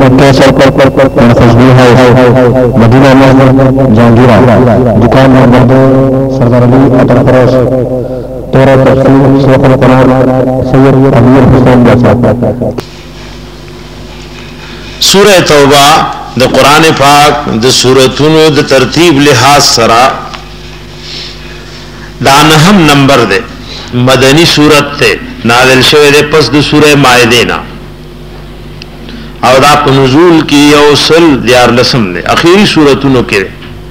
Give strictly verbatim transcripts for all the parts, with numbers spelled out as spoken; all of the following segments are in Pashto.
मक्के सर पर पर पर पर तस्बीह है मदीना में जहांगीरा दुकान नंबर दो सरदार अली अतर फरोश तोरा तफसीर शेख अल-कुरान सैयद अमीर हुसैन जैसा। सूरह तौबा द कुरान पाक द सूरतुनो द तरतीब लिहाज सरा दानहम नंबर दे मदनी सूरत थे नाज़िल शवे दे पस द सूरह माइदे ना और आप नुज़ूल की यौसल दियार लसम दे आखिरी सूरतुनो के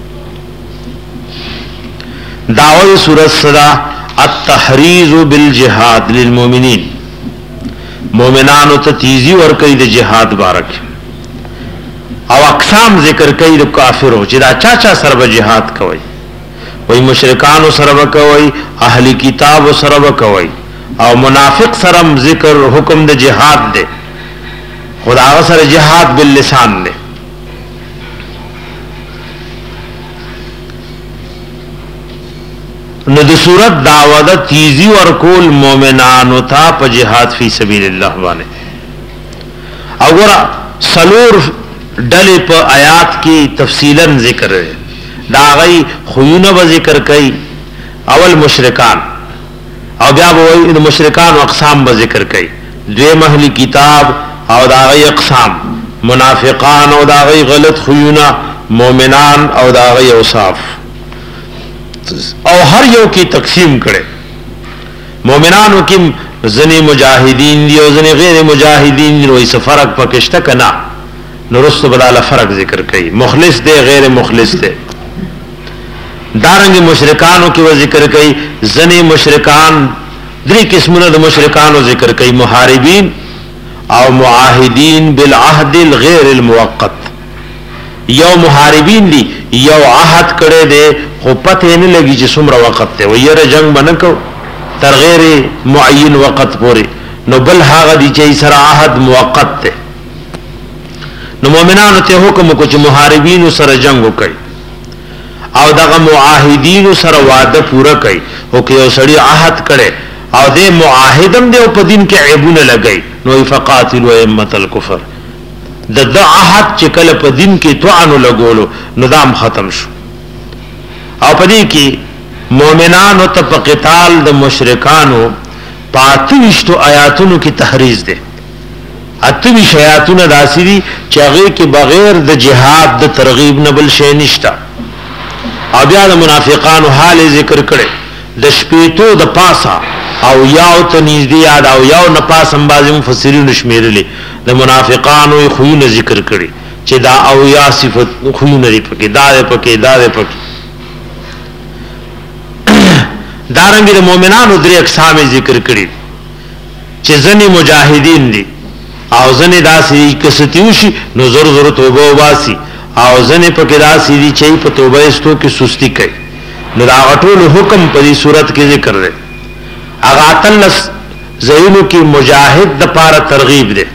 दावत सूरत सदा अत-तहरीज़ बिल जिहाद लिल मोमिनीन मोमिनान तो तीजी और कई द जिहाद बारक और अक़साम जिक्र कई द काफिर हो जिदा चाचा सरब जिहाद कवई वही मुशरिकान सरब कवई अहली किताब सरब कवई और मुनाफिक सरम जिक्र हुक्म द जिहाद दे खुदा सर जिहाद बिल लिसान दे। नद सूरत दावद तीजी और कुल मोमिनान था प जिहाद फी सबीलिल्लाह वाने अगर सलूर डले प आयात की तफसीलन जिक्र है दागई खुयून ब जिक्र कई अवल मुशरिकान और ब्या वो मुशरिकान अक़साम ब जिक्र कई द्वे महली किताब और दागई अक़साम मुनाफिकान और दागई गलत खुयूना मोमिनान और दागई औसाफ और हर यो की तकसीम करे मोमिनान की जनी मुजाहिदीन दी और जनी गैर मुजाहिदीन वही से फर्क पकिश्ता कना नुरुस्त बदाला फर्क जिक्र कई मुखलिस दे गैर मुखलिस दे दारंगी मुशरिकानों की वह जिक्र कई जनी मुशरिकान द्री किस्मुन मुशरिकान जिक्र कई मुहारिबीन और मुआहिदीन बिल आहदिल गैर मुवक्कत यो मुहारिबीन दी यो आहद करे दे हो पते नहीं लगी जिसुमरा वक़्त थे वो ये जंग बन को तरगैर मुअय्यन वक़्त पूरी नो बल हागा दी चाहिए सरा आहद मुवक्कत थे नो मोमिनान ते हुक्म कुछ मुहारिबीन सर जंग कई और दगा मुआहिदीन सर वादा पूरा कई हो के सड़ी आहद करे और दे मुआहिदम दे उपदीन के ऐबुन लगई नो फ़क़ातिलु अइम्मतल कुफ़र द द आहद चिकल पदीन के तो अनु लगोलो निदाम खत्म शु और पदी की मोमिनान व तपक़िताल द मुशरिकानो पातविश्तो आयातुन की तहरीज दे अतविश आयातुन दासिरी चागे के बगैर द जिहाद द तरगीब नबल शेनिश्ता अब याद मुनाफिकान हाल जिक्र करे द शपीतो द पासा और याव तो नीजदी याद आओ याव न पास अंबाजी मुफस्सिरीन नशमेरले द मुनाफिकान व खुयून जिक्र करे चे दा औ या सिफत खुयून री पके दादे पके दादे पके दारंगी द मोमिनान उदरी अक़साम जिक्र करी चे जनी मुजाहिदीन दी आओ जनी दासी कसतियूशी नो ज़ोर ज़ोर तोबा बासी आओ जनी पके दासी दी चाहिए पर तोबा इस्तो की सुस्ती कई निरावटोल हुक्म परी सूरत के जिक्र दे अगातल ज़ईनु की मुजाहिद द पारा तरगीब दे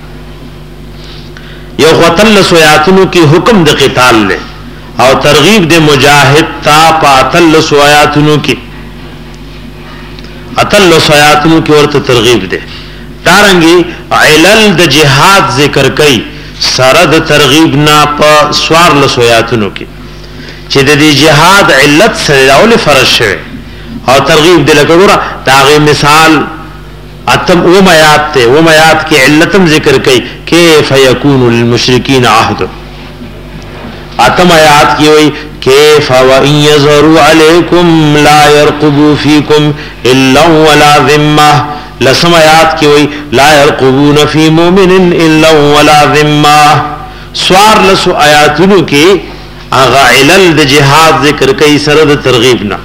यो क़तल सोयातनु की हुक्म द क़िताल ले और तरगीब दे मुजाहिद ता पातल सोयातनु की अतल सोयातनु की और तरगीब दे तारंगी इलल द जिहाद जिक्र कई सरद तरगीब ना प स्वार लसोयातनु की चिद दी जिहाद इल्लत से औल फरश है और तरगीब दिल कबूरा तागे मिसाल अतम वो मयात थे वो मयात की इल्लतम जिक्र कई कैफ यकूनु लिल मुशरिकीन आहद अतम आयात की हुई कैफ व इन यज़हरु अलैकुम ला यरक़ुबू फीकुम इल्ला वला ज़िम्मा लसम आयात की हुई ला यरक़ुबून फी मुमिनिन इल्ला वला ज़िम्मा स्वार लसु आयातुनु की आगा इलल द जिहाद जिक्र कई सरद तरगीब ना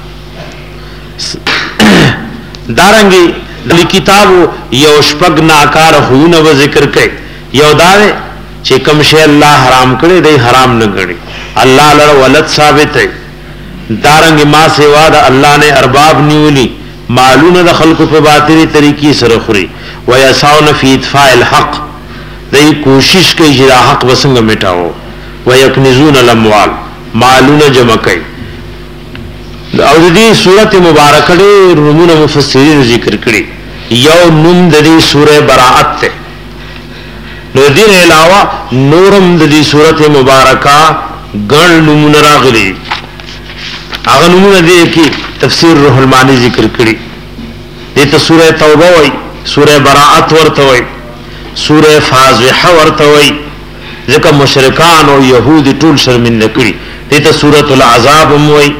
दारंगी दली किताबो यौशपग नाकार हुन व जिक्र कई यौदारे चे कम शे अल्लाह हराम करे दे हराम न गणी अल्लाह लड़ वलद साबित है दारंगी माँ से वाद अल्लाह ने अरबाब न्यूली मालून द खल्क़ पे बातिली तरीकी से रखुरी व यसाउन फी इत्फ़ाइल हक़ दई कोशिश कई जिरा हक़ वसंग मिटाओ व यकनिज़ून अल अम्वाल मालून जमा कई और दी सूरत मुबारक दे रुमुन मुफस्सिरीन जिक्र करी यौ नुम दरी सूरह बराअत ते نو دین علاوه نورم د دې سورته مبارکه ګڼ نمونه راغلي. هغه نمونه دي کې تفسیر روح المانی ذکر کړي. دته سوره توبه وای، سوره براءت ورته وای، سوره فاضحه ورته وای، ځکه مشرکان او يهود ټول شرمنده کړي. دته سوره العذاب هم وای،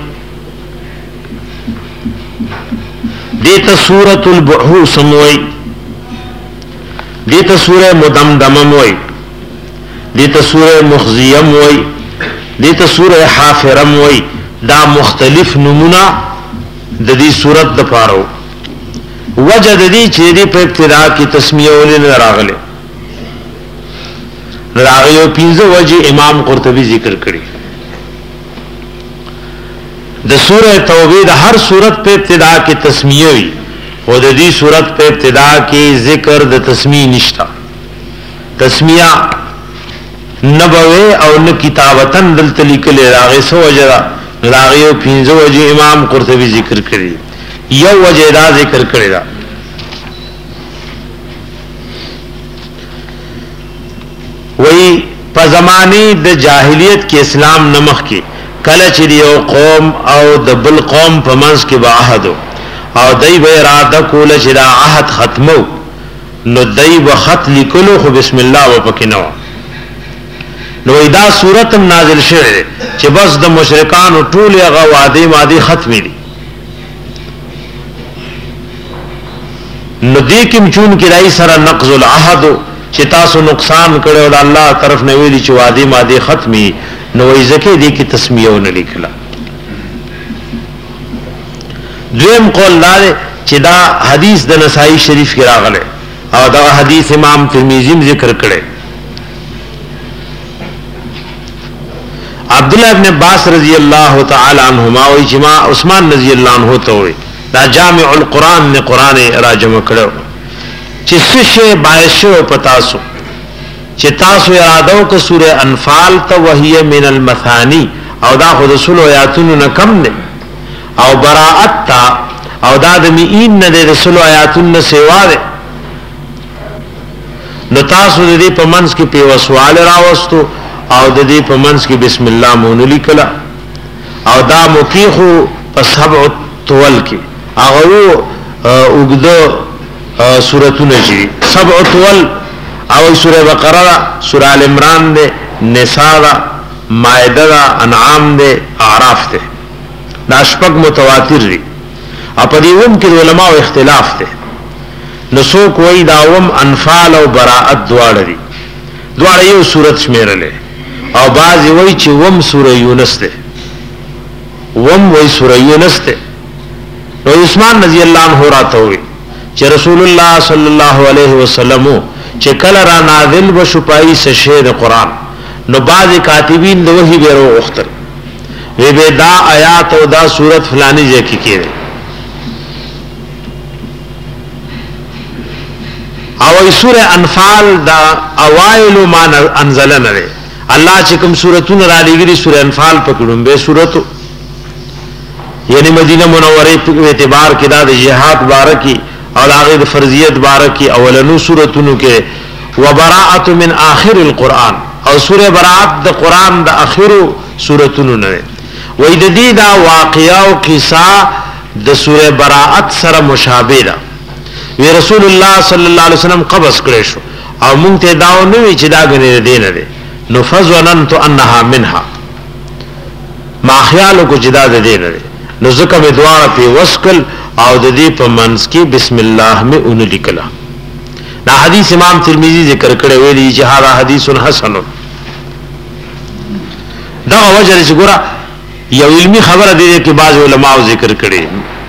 دته سوره البعوث هم وای، دته سوره مدمدمه وای، دته سوره مخزیه وای، دته سوره حافره وای. دا مختلف نمونه د دې سورۃ د پاره وجه د دې چې دې په ابتدا کې تسمیه ولې راغله. راغیو پینځه وجه امام قرطبي ذکر کړي. د سوره توبه د هر سورۃ په ابتدا کې تسمیه وي او د دې سورۃ په ابتدا کې ذکر د تسمیه نشتا. تسمیه نبوي او نه کتابتن دلته لیکل راغی سو وجه راغیو پینځه وجه امام قرطبي ذکر کړي. یو وجه دا ذکر کړی دا وی په زمانه د جاهلیت کې اسلام نمخ کې کله چې یو قوم او د بل قوم په منځ کې عہد او دای به اراده کوله چې دا عہد ختمو نو دای به خط لیکلو خو بسم الله و پکې نو نو دا صورت نازل شوه چې بس د مشرکان ټول هغه وعده ماده ختمې دي. نو دې کوم چون کې راي سره نقض العهد چې تاسو نقصان کړو د الله طرف نه ویلي چې وعده ماده ختمي نو یې ځکه دې کې تسمیه ونه لیکله. دویم قول دا چې دا حدیث د نسائی شریف کې راغله او دا حدیث امام ترمذی ذکر کړي. عبداللہ ابن عباس رضی اللہ تعالی عنہما و اجماع عثمان رضی اللہ عنہ ته وي دا جامع القرآن نے قرآن راجم کړو چې څه باعث شو پتاسو چې تاسو یادو ک سورہ انفال ته وهي من المثانی او دا خود رسول آیاتونو نه کم نه او براءت تا او دا د مئین نه د رسول آیاتونو سیوا ده. نو تاسو دې په منځ کې په وسوال راوستو او د دې په منځ کې بسم الله مون لیکلا او دا مکیخو په سبع طول کې هغه وګدو سورتونه چې سبع طول او سوره بقره، سوره ال عمران ده، نساء ده، مائده ده، انعام ده، اعراف ده. دا شپږ متواتر دي. په دې ووم کې علماء اختلاف ده. نو څوک وایي دا ووم انفال او براءت دواړه دي. دواړه یو سورت شمیرلې. او بعض وایي چې ووم سوره یونس ده. ووم وایي سوره یونس ده. نو عثمان رضی الله عنه راته وایي چې رسول الله صلی الله علیه وسلم چې کله را نازل وشو پای سشه د قران نو بعض کاتبین د وحی بیرو اختر وی به دا آیات او دا سورت فلانی ځای کې کېږي او سوره انفال دا اوایل ما انزل نه الله چې کوم سورتونه را لګري سوره انفال پکړم به سورته یعنی مدینه منوره په اعتبار کې دا د جهاد بارکی او هغه د فرضیت بارکی اولنو سورتونو کې وبراءت من آخر القرآن او سوره براءت د قرآن د اخرو سورتونو نه وې د دې دا واقعا او قصه د سوره براءت سره مشابه ده. وی رسول الله صلی الله علیه وسلم قبض کړی شو او مونږ ته دا نه وی چې دا غنې دین ده نو فظننت انها منها ما خیال کو جدا ده دین ده نو ځکه به دعا په وسکل او د دې په منځ کې بسم الله می اون لیکلا. دا حدیث امام ترمذی ذکر کړی ویلی چې هغه حدیث حسن دا وجه چې ګوره یو علمی خبره دی چې بعض علماء ذکر کړي.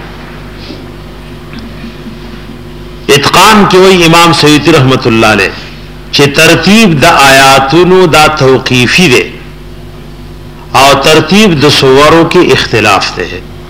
اتقان کې وی امام سیوطی رحمت الله علیه چې ترتیب د آیاتونو دا توقیفی دی او ترتیب د سورو کې اختلاف دی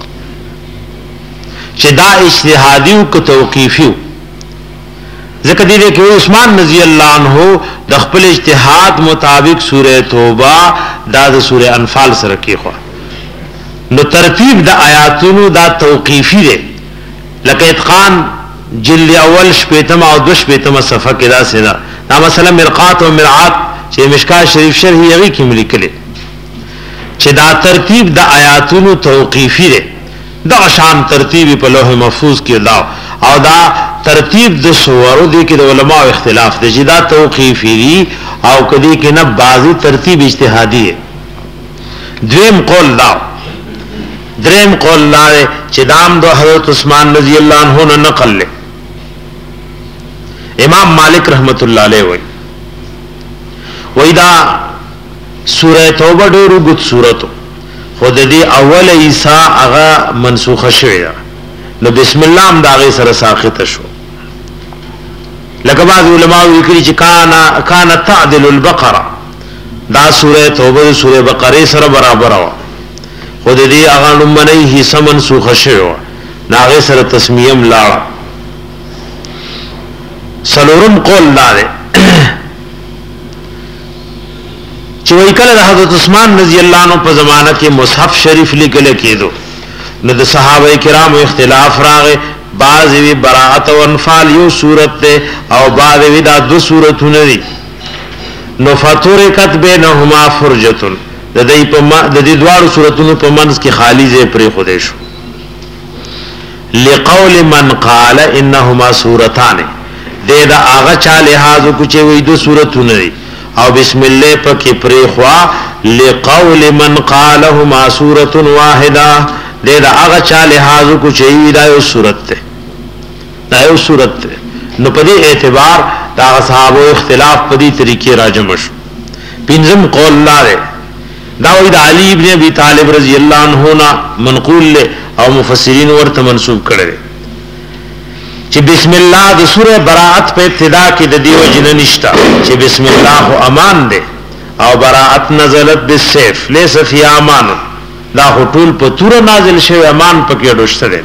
چې دا اجتهادی او توقیفی ذکر دی کہ عثمان رضی اللہ عنہ د خپل اجتهاد مطابق سوره توبه دا د سوره انفال سره کې خو نو ترتیب د آیاتونو دا توقیفی دی لکه اتقان جلد اول شپیتم او دو شپیتم صفحه کې دا سره دا مثلا مرقات او مرعات چې مشکات شریف شرح یې کې ملي چې دا ترتیب د آیاتونو توقیفی دی دا شان ترتیب په لوح محفوظ کې دا او دا ترتیب د سورو دی کې د علماء اختلاف دی چې دا توقیفی دی او کدی کې نه بعضی ترتیب اجتهادی ہے. دریم قول دا دریم قول دا چې دام دو حضرت عثمان رضی اللہ عنہ نه نقل لے امام مالک رحمت اللہ علیہ وی وی دا سورہ توبہ ډیرو ګت سورتو خود دې اول عیسی هغه منسوخه شوی نو بسم الله هم دا غي سره ساقط شو لکه بعض علماء لیکلي چې کانا کانا تعدل البقره دا سوره توبه سوره بقره سره برابر و خود دې هغه لمنه حصہ منسوخه شوی ناغه سره تسمیم لاړه سلورم قول دار چې وای کله د حضرت عثمان رضی الله عنه په زمانہ کې مصحف شریف لیکل کېدو نو د صحابه کرامو اختلاف راغی بعض وی براءت او انفال یو صورت ده او بعض وی دا دو صورتونه دي نو فتورکت بینهما فرجه د دې په د دې دوه صورتونو په منځ کې خالی ځای پرې خوده شو لقول من قال انهما سورتان دې دا هغه چا لحاظ کو چې وی دو صورتونه دي او بسم الله پکې پرې خوا لقول من قالهما سوره واحده دې دا هغه چا لحاظ کو چې دا یو سورت ده دا یو سورت ده نو په دې اعتبار دا صحابه اختلاف په دې طریقې راجم شو. پنځم قول لاره دا وی د علی ابن ابي طالب رضی الله عنه نا منقول له او مفسرین ورته منسوب کړي چې بسم الله د سوره براءت په ابتدا کې د دیو جن نشتا چې بسم الله امان ده او براءت نزلت بالسيف ليس في امان دا هټول په تور نازل شوی امان پکې ډوشته ده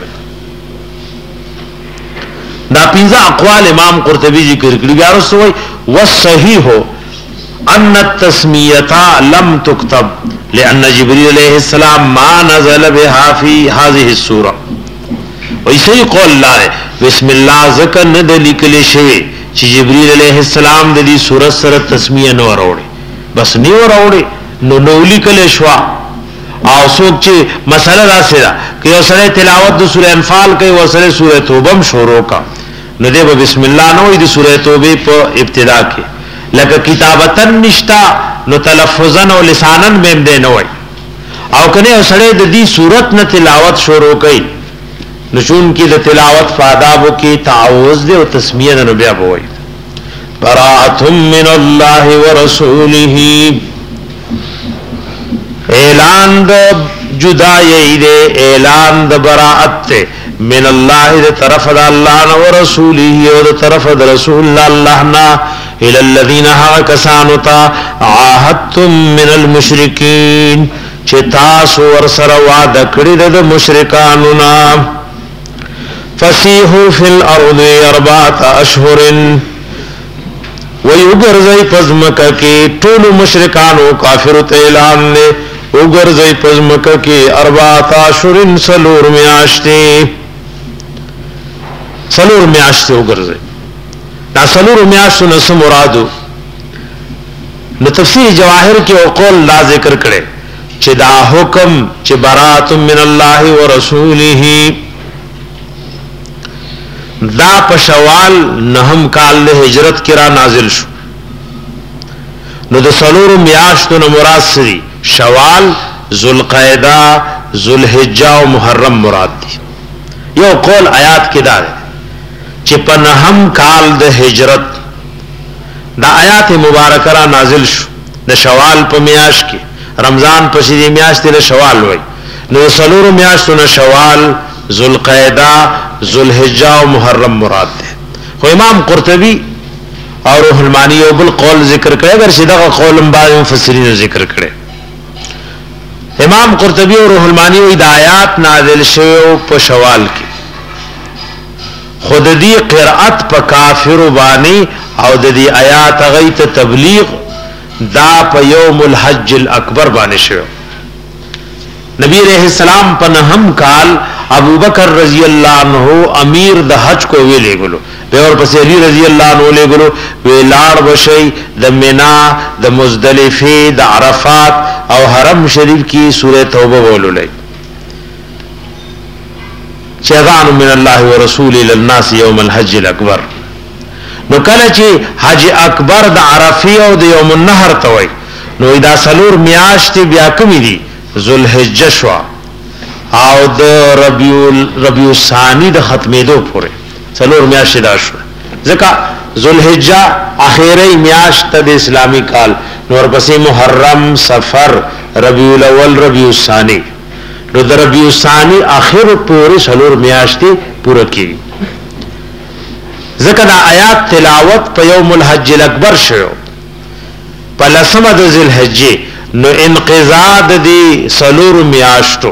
دا پنځه اقوال امام قرطبي ذکر کړي بیا رسوي والصحيح ان التسميه لم تكتب لان جبريل عليه السلام ما نزل بها في هذه السوره ویسے قول لاره بسم الله ذکر نه د لیکل شوی چې جبريل عليه السلام د دې سورۃ سره تسمیه نه وروړي بس نه وروړي نو نو لیکل شو او څوک چې مسله راسره کې اوسره تلاوت د سورۃ انفال کوي اوسره سورۃ توبه هم شروع کا نو دې بسم الله نو د سورۃ توبه په ابتدا کې لکه کتابتن نشتا نو تلفظن او لسانن به دې نه وای او کنه اوسره د دې سورۃ نه تلاوت شروع کوي نشون کی د تلاوت فادابو کی تعوذ دے و تسمیہ نو بیا بوئی براءتم من اللہ ورسولہ اعلان د جدائی دے اعلان د براءت تے من اللہ دے طرف دا اللہ نا ورسولہ و دے طرف دا رسول اللہ نا الى الذین حق کسانتا عاہدتم من المشرکین چتاس ورسر وعد کرد دا مشرکاننا فسیحوا فی الارض اربعۃ اشہر ویغرزی پزمکہ کی طول مشرکان و کافر اعلان نے اگرزی پزمکہ کی اربعۃ اشہر سلور میاشتے سلور میاشتے اگرزی نا سلور میاشتو نس مرادو نو تفسیر جواہر کی قول لا ذکر کرے چی دا حکم چی براءت من اللہ و رسولہ دا پشوال نهم کال له هجرت کرا نازل شو نو د سلور میاشتو نو مراد سری شوال ذوالقعدہ ذوالحجہ او محرم مراد دي یو قول آیات کې دا چې په نهم کال د هجرت دا آیات مبارکه را نازل شو د شوال په میاش کې رمضان په شې میاشت له شوال وای نو سلور میاشتو نو شوال ذوالقعدہ ذوالحجہ و محرم مراد ہے خو امام قرطبی اور روح المانی او بل قول ذکر کرے اگر سیدھا قول بعض مفسرین ذکر کرے امام قرطبی اور روح المانی او ہدایات نازل شو په شوال کی خود دی قرأت په کافر بانی او د دی آیات غیت تبلیغ دا په یوم الحج الاکبر باندې شو نبی علیہ السلام په نهم کال ابو بکر رضی اللہ عنہ امیر د حج کو ویلے گلو بے اور پس علی رضی اللہ عنہ لے گلو ویلار بشی د منا د مزدلفه د عرفات او حرم شریف کی سورہ توبہ بولو لے شیطان من اللہ ورسول للناس یوم الحج الاکبر نو کله چې حج اکبر د عرفی او د یوم النحر توي نو دا سلور میاشت بیا کمی دي ذوالحجه شو او د ربیع ربیع الثانی د ختمېدو پورې سلور میاشت دا شو ځکه ذوالحجه اخیری میاشت د اسلامی کال نو ورپسې محرم صفر ربیع الاول ربیع الثانی نو د ربیع الثانی اخر پورې سلور میاشت پوره کی ځکه دا آیات تلاوت په یوم الحج الاکبر شو په لسمه د ذوالحجه نو انقضاء د سلور میاشتو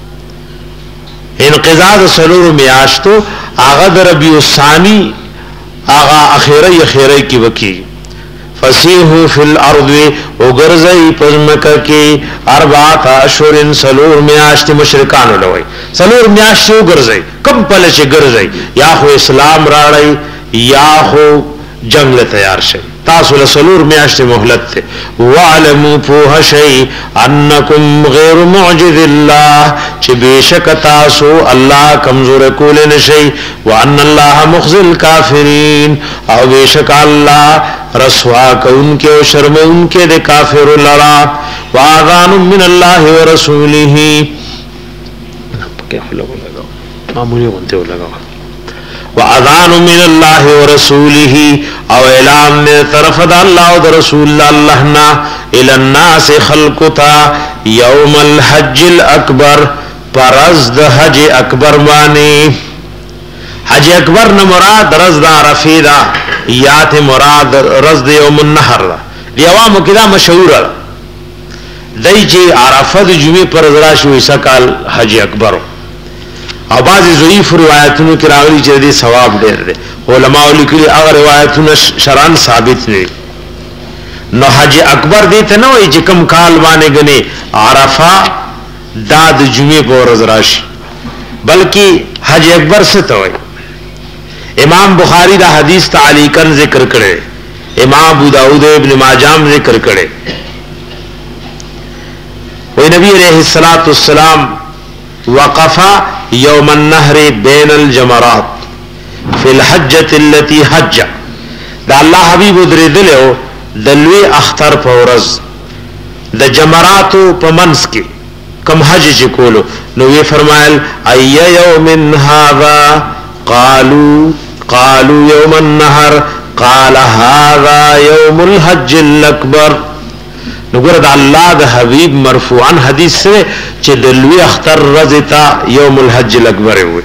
انقضاء د سلور میاشتو هغه د ربیع الثانی هغه اخیری اخیری کی وکی فسیحو فی الارض وغرزی پزمکه کی اربعات اشهر سلور میاشت مشرکان لوی سلور میاشت وغرزی کم پله چې ګرځي یا خو اسلام راړی یا خو جنگ له تیار شي تاسو له سلور میاشت مهلت ته وعلموا فوه شيء انکم غیر معجز الله چې بشک تاسو الله کمزور کول نشي وان الله مخزي الكافرين او بشک الله رسوا کونکه او شرمونکه د کافر لرا واذان من الله ورسوله پکې خلک لگاو معمولی ونته لگاو واذان من الله ورسوله او اعلان من طرف د الله او رسول الله نا الى الناس خلقتا يوم الحج الاكبر پرز د حج اکبر باندې حج اکبر نه مراد رز د عرفه دا یات مراد رز د یوم النحر دی عوامو کدا مشهور دای چې عرفه د جمعې پر ورځ شوی سکال حج اکبر او بعضی ضعیف روایتونو کې راغلي چې دې ثواب ډېر دی علماء لیکلي هغه روایتونه شرعاً ثابت نه نو حج اکبر دې ته نه وایي چې کوم کال باندې غني عرفه دا د جمعې په ورځ راشي بلکې حج اکبر څه ته وایي امام بخاری دا حدیث تعلیقاً ذکر کړي امام ابو داؤد ابن ماجه ذکر کړي وی نبی علیہ الصلوۃ والسلام وقف یوم النحر بین الجمرات فی الحجة التي حج دا الله حبیب درېدلو د لوی اختر په ورځ د جمراتو په منځ کې کوم حج چې کولو نو وی فرمایل ای یوم هذا قالوا قالوا یوم النحر قال هذا یوم الحج الاکبر نو ګره د الله د حبیب مرفوعا حدیث سره چې د لوی اختر ورځ ته یوم الحج الاکبر وي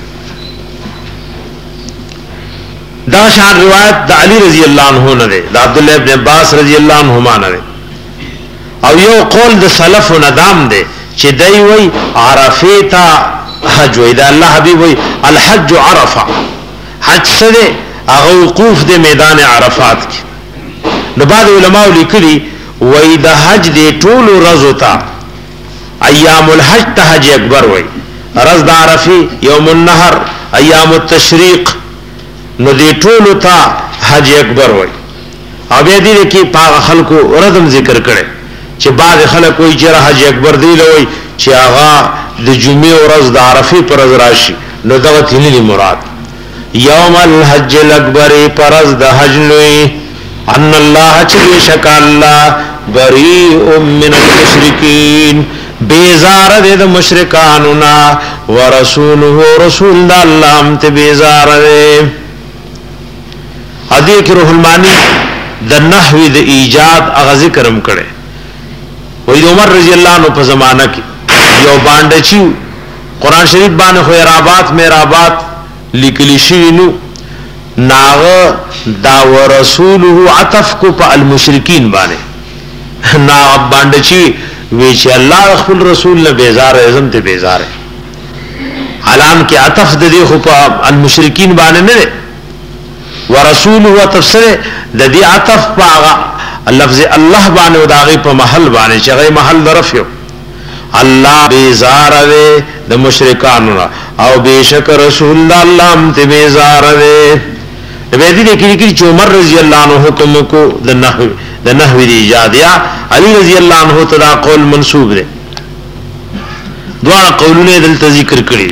دا شان روایت د علی رضی الله عنه نه ده د عبد الله ابن عباس رضی الله عنهما نه ده او یو قول د سلف و ندام ده چې دای وی عرفه تا حج وی دا الله حبیب وی الحج عرفه حج سره هغه وقوف د میدان عرفات کې نو بعض علماء لیکلي وی د حج د ټول ورځو ته ایام الحج ته حج اکبر وی رز د عرفه یوم النحر ایام التشریق نو دی ټولو ته حج اکبر وای او بیا دې کې پاغه خلکو ردم ذکر کړي چې بعض خلک وایي چې حج اکبر دی لوي چې هغه د جمعې ورځ د عرفه پر ورځ راشي نو دا تللی مراد یوم الحج الاکبر پرز د حج لوی ان الله چې شک الله بریء من المشرکین بیزار دې د مشرکانو نا ورسوله رسول الله هم ته بیزار دې ادي کې روح المانی د نحوی د ایجاد اغه ذکرم کړي وې عمر رضی الله عنه په زمانہ کې یو باندې چې قران شریف باندې خو رابات میرابات لیکلی شي نو ناغه دا ورسوله عطف کو په المشرکین باندې نا باندې چې وی چې الله خپل رسول له بیزار اعظم ته بیزار علام کې عطف د دې خو په المشرکین باندې نه ورسول هو تفسیر د دې عطف په لفظ الله باندې او داغه په محل باندې چې غي محل درف یو الله بیزار دی د مشرکانو او بیشک رسول الله هم ته بیزار دی. به دې کې کې چې عمر رضی الله عنه حکم کو د نحو د نحو دی ایجاد یا علی رضی الله عنه ته دا قول منسوب دی. دوه قولونه دلته ذکر کړي.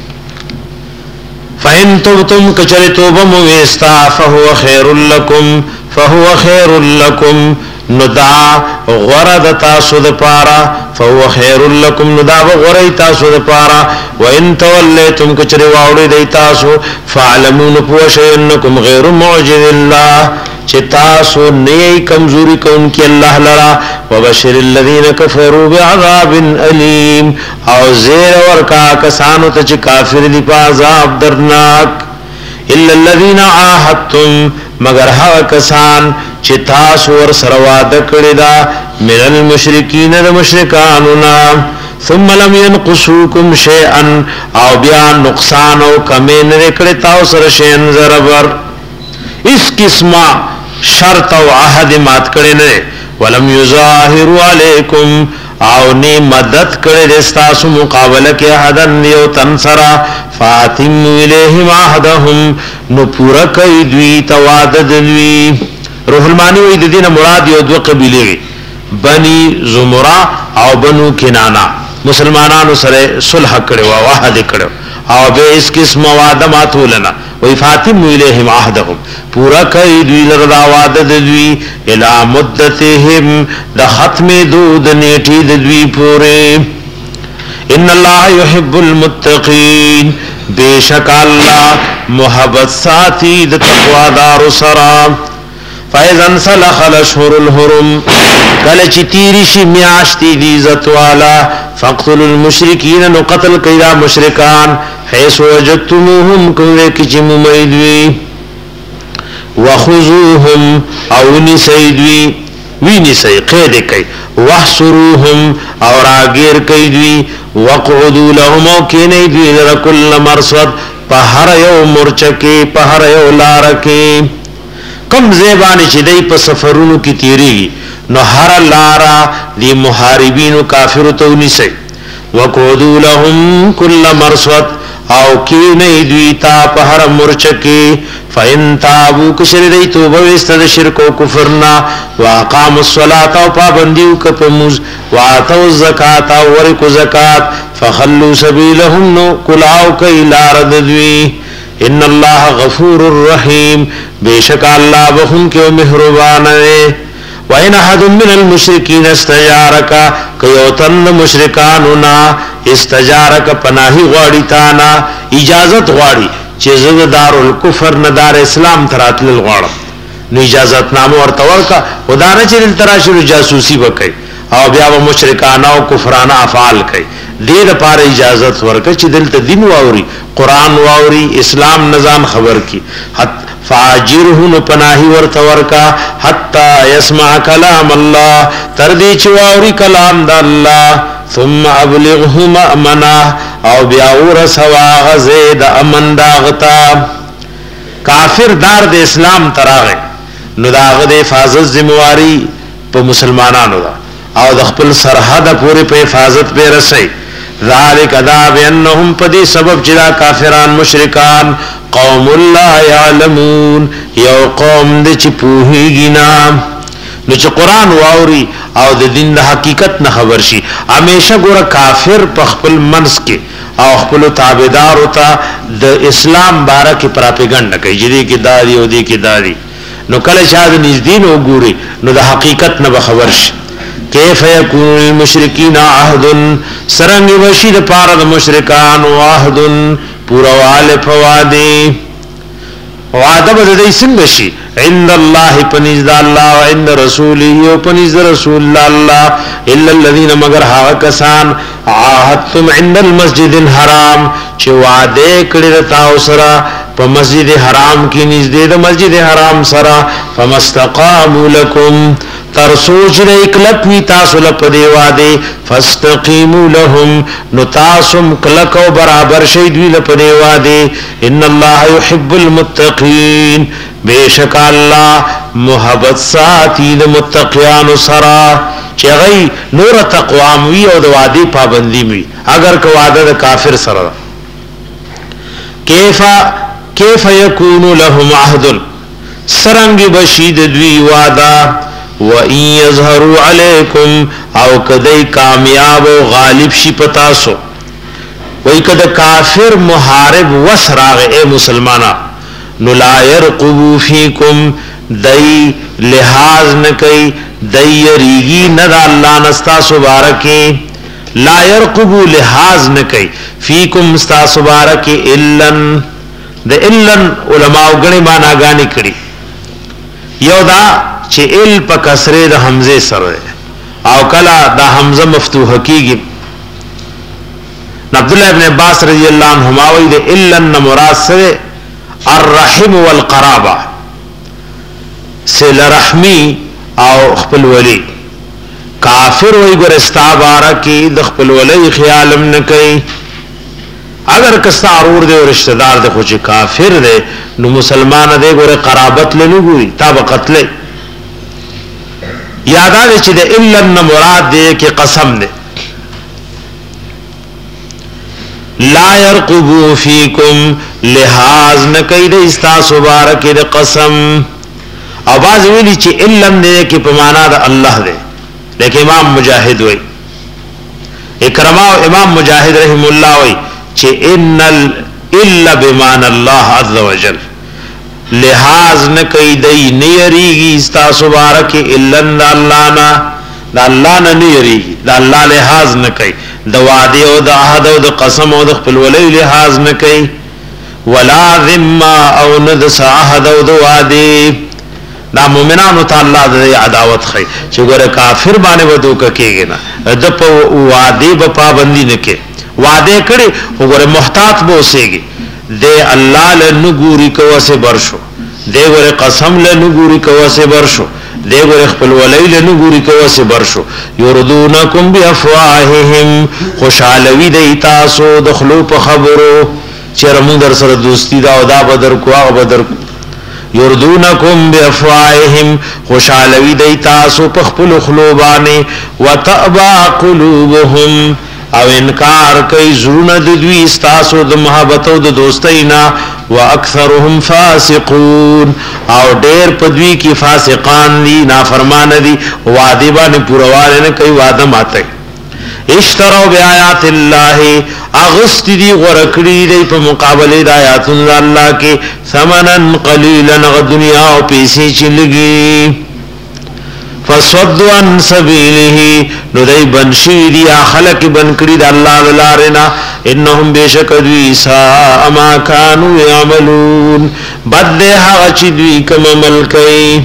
فإن تبتم کچر توبه مو وستا فهو خير لكم فهو خير لكم ندا غرد تاسو د پارا فهو خير لكم ندا غرد تاسو د پارا وان توليتم کچر واوړې دی تاسو فعلمون پوشئنکم غیر معجز الله چې تاسو نه کمزوري کوونکی الله لرا وبشر الذين كفروا بعذاب اليم او زیر ورکا کسانو ته چې کافر دي په عذاب درناک. الا الذين عاهدتم مگر هغه کسان چې تاسو ور سره وعده کړی دا من المشرکین د مشرکانو نه ثم لم ينقصوكم شيئا او بیا نقصان او کمی نه کړی تاسو سره شین زربر اس قسمه شرط او عهد مات کړی نه ولم یظاهروا علیکم او نی مدد کړی د تاسو مقابله کې حدن یو تنصرا فاتم الیهم عهدهم نو پورا کوي دوی توادد دوی. روح المانی وی د دینه مراد یو دو قبیله بنی زمرا او بنو کنانا مسلمانانو سره صلح کړو او عهد کړو او به اس قسم وعده ماتولنا وی فاتم الیهم عهدهم پورا کوي دوی لردا وعده دوی الی مدتهم د ختم دود نیټی د دوی پوره. ان الله يحب المتقین بیشک الله محبت ساتي د تقوا دار سرا. فاذا سلخ الاشهر الحرم کله چې تیری شي میاشتې دی عزت والا فقتل المشرکین نو قتل کیا مشرکان حيث وجدتموهم کوه کی چې ممیدوی وخذوهم او نسیدوی وی نسی قید کئ واحصروهم او راگیر کئ دوی وقعدوا لهم او کینی دوی لکل مرصد پهر یو مرچکی پهر یو لارکی کم زیبانی چې دی په سفرونو کی تیری نو هر لارا دی محاربینو کافرو تو نسی وقعدوا لهم کل مرصد او کینی دوی تا پهر مرچکی فإن تابو کشر دی توبه وستد شرک و کفرنا واقام الصلاة و پابندیو کپموز واتو الزکاة و ورکو زکاة فخلو سبیلهم نو کلاو کئی لارد دوی. ان اللہ غفور الرحیم بیشک اللہ بخون کے مہربانے. وَإِنْ أَحَدٌ مِّنَ الْمُشْرِكِينَ اسْتَجَارَكَ کَيَوْتَنْ مُشْرِكَانُنَا استجارک پناہی غواړي تانا اجازت غواړي چې زه دار الکفر نه دار اسلام تراتل غواړم نو اجازت نامه ورته ورکا ودانه چې تراشل جاسوسي وکړي او بیا و مشرکانه او کفرانه افعال کوي دې لپاره اجازت ورکړي چې دلته دین واوري قران واوري اسلام نظام خبر کی فاجرهم پناهی ورته ورکا حتا يسمع كلام الله تر دې چې واوري کلام د الله ثم ابلغه مأمنا او بیا ورسوا غزید امن داغتا. کافر دار د اسلام تراغه نو داغه د حفاظت ذمہواری په مسلمانانو دا او د خپل سرحد پورې په حفاظت به رسي. ذالک ادا بانهم پدی سبب چې کافران مشرکان قوم لا يعلمون یو قوم د چې پوهیږي نه نو چې قران واوري او د دین د حقیقت نه خبر شي. همیشه ګوره کافر په خپل منس کې او خپل تابعدار وتا د اسلام باره کې پراپګاندا کوي چې دې کې دادی او دې کې دادی نو کله شاد نږدې نو ګوري نو د حقیقت نه خبر شي. کیف یکون المشرکین عهد سرنګ وشي د پاره د مشرکان عهد پورواله فوادی وعده به دې څنګه شي عند الله پنځ الله او عند رسوله او پنځ رسول الله الا الذين مگر ها کسان عهدتم عند المسجد الحرام چې وعده کړی تاسو سره په مسجد حرام کې نږدې د مسجد حرام سره فمستقاموا لكم تر سوچ نه کلک وی تاسو له پدی واده فاستقیموا لهم نو تاسو کلک او برابر شي دوی له پدی واده. ان الله يحب المتقین بیشک الله محبت ساتي د متقیان سره چې غي نور تقوام وی او د وادي پابندي وی اگر کو وعده د کافر سره کیف کیف یکون لهم عهد سرنګ بشید دوی وعده و ان یظهروا علیکم او کدی کامیاب او غالب شي پتاسو وای کده کافر محارب وسراغ اے مسلمانا نو لا يرقبوا فیکم دای لحاظ نکئی دای ریگی ند اللہ نستا سبارکی لا يرقبوا لحاظ نکئی فیکم استا سبارکی اللن د اللن علماء گنی مانا گانی کری یو دا چه ال پا کسره دا حمزه سر او کلا دا حمزه مفتوح کیگی عبداللہ ابن عباس رضی اللہ عنہما وی دا اللن مراد سر الرحم والقرابہ سل رحمی او خپل ولی کافر وی گرستا بارا کی د خپل ولی خیالم نکئی اگر کستا عرور دے و رشتہ دار دے خوچ کافر دے نو مسلمان دے گورے قرابت لنو گوی تاب قتلے یادا دے چی دے اللن مراد دے کہ قسم دے لا يرقبو فیکم لحاظ نکی دے استاس مبارک دے قسم او باز ویلی چی علم دے کہ پمانا دا اللہ دے لیکن امام مجاہد وی اکرما امام مجاہد رحم اللہ وی چی ان الا بمان اللہ عز وجل لحاظ نکی دی نیریگی استاس مبارک علن دا اللہ نا دا اللہ نا نیریگی دا اللہ لحاظ نکی دا وعدی او دا عہد او دا قسم او دا خپل ولی لحاظ نکی ولا ذمہ او ندس عہد او دا وعدی دا مومنانو تا اللہ دا عداوت خی چه گوره کافر بانے ودو ککیگی نا دا پا وعدی با پابندی نکے وعدے کڑی گوره محتاط بوسیگی دے اللہ لنگوری کواسے برشو دے گوره قسم لنگوری کواسے برشو دے گوره خپل ولی لنگوری کواسے برشو یردونکم بی افواہهم خوشحالوی دی تاسو دخلو پا خبرو چرمون در سر دوستی دا دا بدر کو آغ بدر کو یردونکم بی افواہهم خوشحالوی دی تاسو پا خپل خلوبانے وتأبا قلوبهم او انکار کئی زرون دوی استاسو د محبت او د دوستینا واکثرهم فاسقون او ډیر پدوی کی فاسقان دی نافرمان دی وعده باندې پوروال نه کوي وعده ماته اشتروا بیاات الله اغست دی غرکړي دی په مقابله د آیات الله کې ثمنن قلیلا دنیا او پیسې چلګي فصدوا عن سبيله ندای بنشی دی خلق بنکړي د الله لارنا انهم بشکدوی سا ما كانوا يعملون بد هغه چې دوی کوم عمل کوي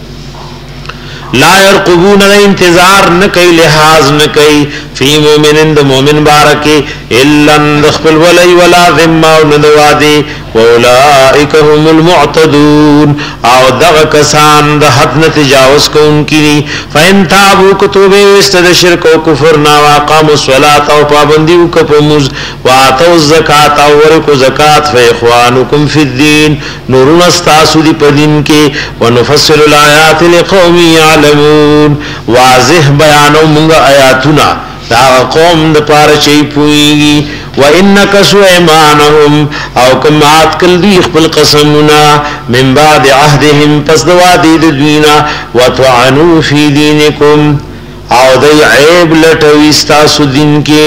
لا يرقبون انتظار نکي لحاظ نکي فی مومنین د مومن بارکی الا نخبل ولی ولا ذمہ ندوادی واولائک هم المعتدون او دغ کسان د حد نتجاوز کون کی فین تابو کتوبه استد شرک او کفر نا واقام الصلاة او پابندی او کپمز واتو الزکات او ورکو زکات فاخوانکم فی الدین نورون استاسو دی پدین کے ونفصل الآیات لقوم یعلمون واضح بیانو منگا آیاتنا دا قوم دا پار چی پوئیگی وَإِنَّكَ سُعِمَانَهُمْ او کمات کل دی اخبر قسمنا من بعد عهدهم پس دوادی دوینا وَتُعَنُوا فی دینکم او دی عیب لٹوی استاسو دین کے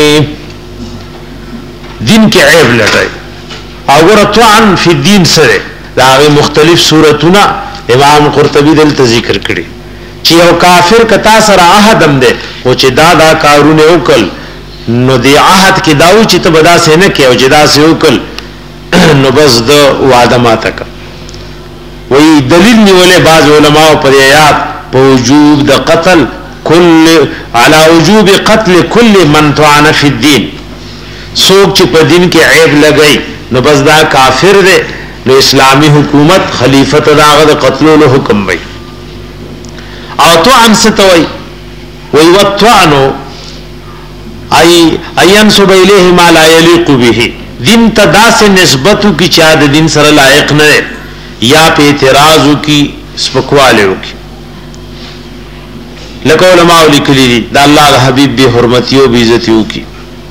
دین کے عیب لٹوی او گر طعن فی الدین سرے داغی مختلف صورتنا امام قرطبی دلتا ذکر کری چی او کافر کتا سر آہدم دے او چی دادا کارون اوکل نو دی عہد کی داو چی تبدا سے نکی او جدا سے اوکل نو بس دو وعدما تکا وی دلیل نیولے بعض علماء پر آیات پا وجوب دا قتل کل علا وجوب قتل کل من طعن فی الدین سوک چی پا دین کی عیب لگئی نو بس دا کافر دے نو اسلامی حکومت خلیفت داغد قتلو حکم بی او طعن ستوئی وی وطعنو ای اینسب الیہ ما لا یلیق به دین تا دا سے نسبتو کی چاہ دین سر لائق نہ یا پہ اعتراضو کی سپکوالو کی لکه علماء لیکلي دي د الله د حبيب به حرمتي او عزتي وکي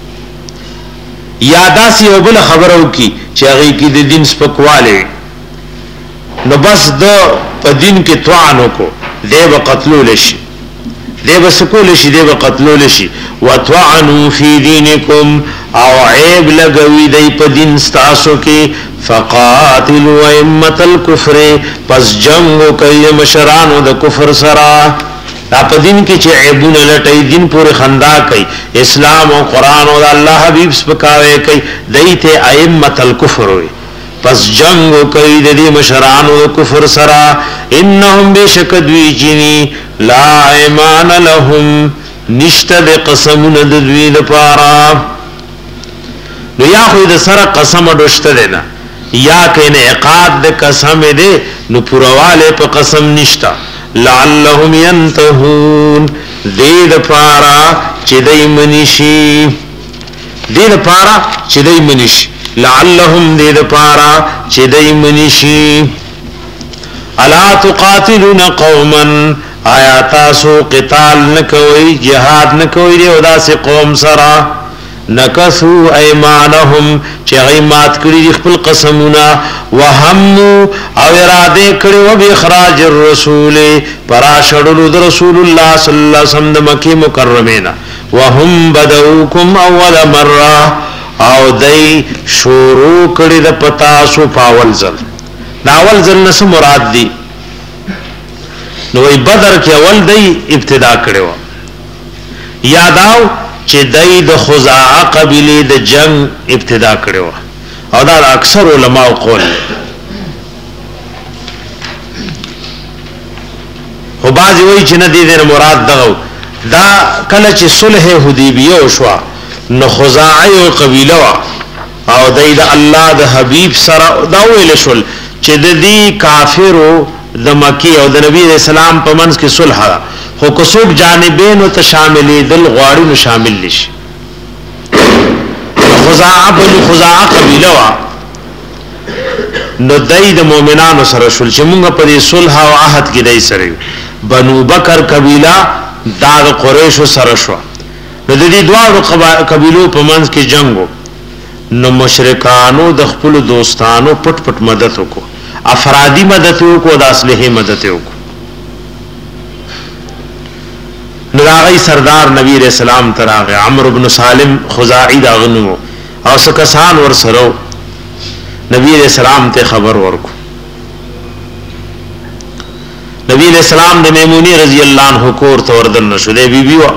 یا داسي او بل خبرو کی چې هغه کې د دین سپکواله نو بس د په دین کې توانو کو دیو قتلول شي دیو سکول شي دیو قتلول شي وتوعنوا فی دینکم او عیب لګوي دی په دین ستاسو کې فقاتلوا ائمه الكفر پس جنگ کوي مشرانو د کفر سره دا په دین کې چې عیبونه لټي دین پورې خندا کوي اسلام او قران او الله حبيب سپکاوي کوي دایته ائمه الكفر وي پس جنگ کوي د دې مشرانو د کفر سره انهم بشکدوی جنی لا ایمان لهم نشته د قسمون د دوی لپاره نو یا خو د سره قسم ډوشته نه یا کینه عقاد د قسم دې نو پرواله په قسم نشتا لعلهم ينتهون دې د پارا چې دای منشي دې د پارا چې دای منشي لعلهم دې د پارا چې دای منشي الا تقاتلون قوما آیا تاسو قتال نکوي جهاد نکوي دی او داسې قوم سره نکثو ایمانهم چې غیمات کړی خپل قسمونه وهم او اراده کړی او اخراج الرسول پرا شړلو د رسول الله صلی الله علیه وسلم د مکه مکرمه وهم بدوکم اول مره او دای شروع کړی د پتا سو پاول ځل دا اول ځل نس مراد دی نو بدر کې اول دای ابتدا کړو یاداو چې دای د خزاعه قبیله د جنگ ابتدا کړو او دا اکثر علما قول او بعضی وایي چې نه دي د مراد دغه دا کله چې صلح حدیبیه وشو نو خزاعه او قبیله وا او دای د الله د حبیب سره دا ویل شول چې د دې کافرو د مکی او د نبی رسول الله په منځ کې صلح خو کوڅوک جانبین او تشاملې دل غواړي نو شامل نشي خزاعه بل خزاعه قبیله وا نو دای د مؤمنانو سره شول چې موږ په دې صلح او عهد کې دای سره بنو بکر قبیله دا د قریش سره شو نو د دې دوه قبیلو په منځ کې جنگو نو مشرکانو د خپل دوستانو پټ پټ مدد وکړو افرادی مدد وکړو د اصله مدد وکړو نراغی سردار نبی رسول الله تراغه عمرو بن سالم خزاعی دا غنو او سکسان ور سرو نبی رسول الله ته خبر ورکو نبی رسول الله د میمونی رضی الله عنها کور تور دن شو دی بی بی وا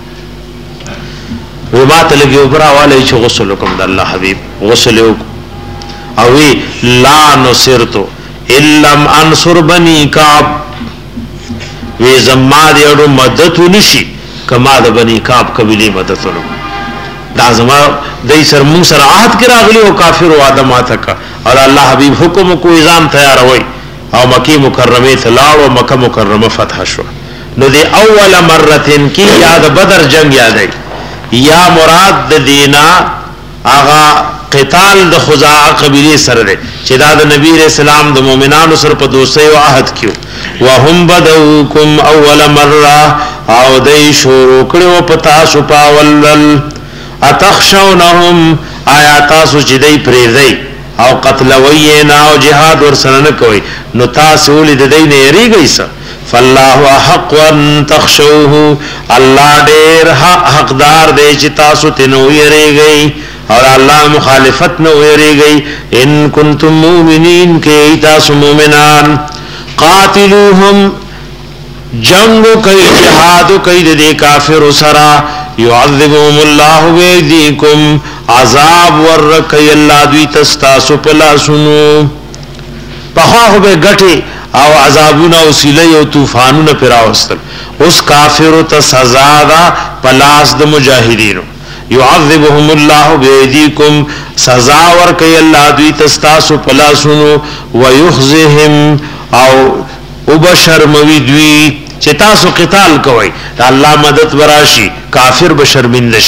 و ما ته لګي وبرا والے چې غسل کوم د الله حبیب غسل او وی لا نصرتو الا انصر بني کعب وی زما دی اړو مدد ونشي کما د بني کعب قبيله مدد ورو دا زما دای سر مون سره عهد کرا غلی او کافر او ادمات کا او الله حبیب حکم کو نظام تیار وای او مکی مکرمه تلاو او مکه مکرمه فتح شو نو دی اول مرتين کی یاد بدر جنگ یادای یا مراد د دینا اغا قتال د خزاعه قبیله سره ده چې دا د نبی رسول الله د مؤمنانو سره په دوستۍ او عهد کیو وهم بدوکم اول مره او دای شروع کړو په تاسو پاولل اتخشونهم آیات تاسو چې دای پریزي او قتل وینا او جهاد ور سره نه کوي نو تاسو ولې د دای نه یریږئ څه فالله حق ان تخشوه الله ډیر حقدار دی چې تاسو ته نو یریږئ اور الله مخالفت نو یریږئ ان کنتم مؤمنین کې تاسو مؤمنان قاتلوهم جنگ کوي جهاد کوي د کافر سره يعذبهم الله بيديكم عذاب ورکي الله دوی تستاسو پلا سنو په به غټي او عذابونه او سیلې او طوفانونه پراوستل اوس کافر ته سزا ده پلاس د مجاهدینو يعذبهم الله بيديكم سزا ورکي الله دوی تستاسو پلا سنو ويخزهم او وبشر موي دوی چې تاسو قتال کوئ الله مدد وراشي کافر بشرمندش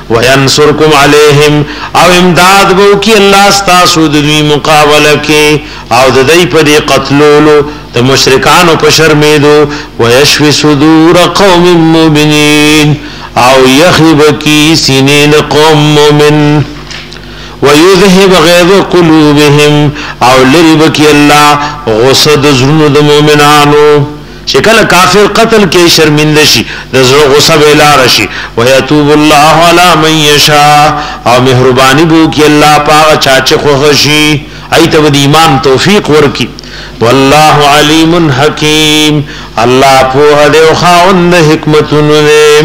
وینصرکم علیہم او امداد بو کی اللہ ستاسو دوی مقابلہ کی او ددی پدی قتلولو د مشرکانو پشرمیدو ویشفی صدور قوم مومنین او یخیب کی سینین قوم مومن ويذهب غيظ قلوبهم او لرب کی اللہ غصد زرد مومنانو شکل کافر قتل کے شرمندہ شی دزر غصب الارشی ویتوب اللہ علی من یشاء او مہربانی بو کی اللہ پاغ چاچ خوخشی ایتب ایمان توفیق ورکی واللہ علیم حکیم اللہ پوہ دے خاوند حکمتن دے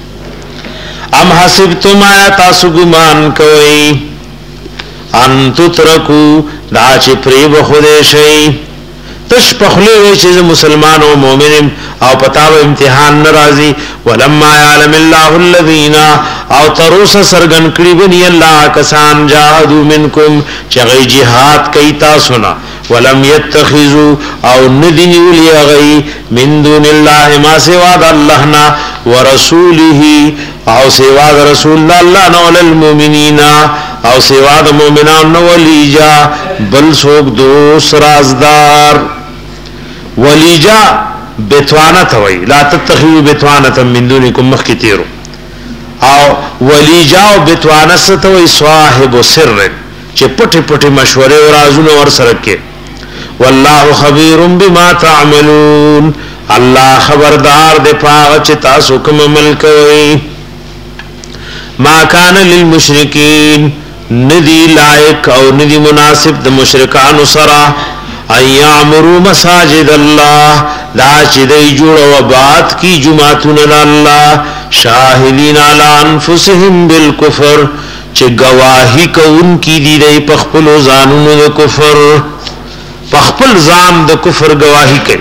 ام حسبتم آیتا سگمان کوئی ان تترکو دا چی پریب خودشی تش پخلی وی چیز مسلمان و مومن او پتاو امتحان نرازی ولما یعلم اللہ الذین او تروس سرگن کریبنی اللہ کسان جاہدو منکم چغی جہاد کیتا سنا ولم یتخذو او ندنی ولی اغی من دون اللہ ما سواد اللہنا ورسوله او سواد رسول اللہ نول المومنین او سواد مومنان ولیجا بل سوک دوس رازدار ولیجا بتوانت ہوئی لا تتخذوا بتوانتا من دونکم مخی تیرو او ولیجا و بتوانست ہوئی صاحب سر چه پٹی پٹی مشوره و رازون ور سرکے واللہ خبیر بما تعملون اللہ خبردار دے پاغ چه تاسو کم عمل کوئی ما کان للمشرکین ندی لائق او ندی مناسب د مشرکان سرا ایامرو مساجد اللہ دا چی دی جوڑ و بات کی جماعتون اللہ شاہدین علی انفسهم بالکفر چی گواہی کو ان کی دی دی پخپل و زانون دا کفر پخپل زان دا کفر گواہی کئی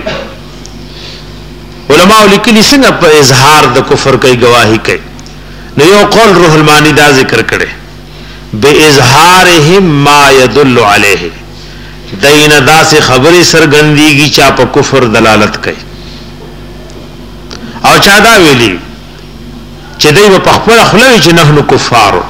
علماء لکلی سنگا پا اظہار دا کفر کئی گواہی کئی نیو قول روح المانی دا ذکر کرے بے اظہارہم ما یدل علیہ دین دا سے خبری سرگندیگی چاپ کفر دلالت کئی او چادا ویلی چی دی با پخپل اخلوی چی نحن کفارو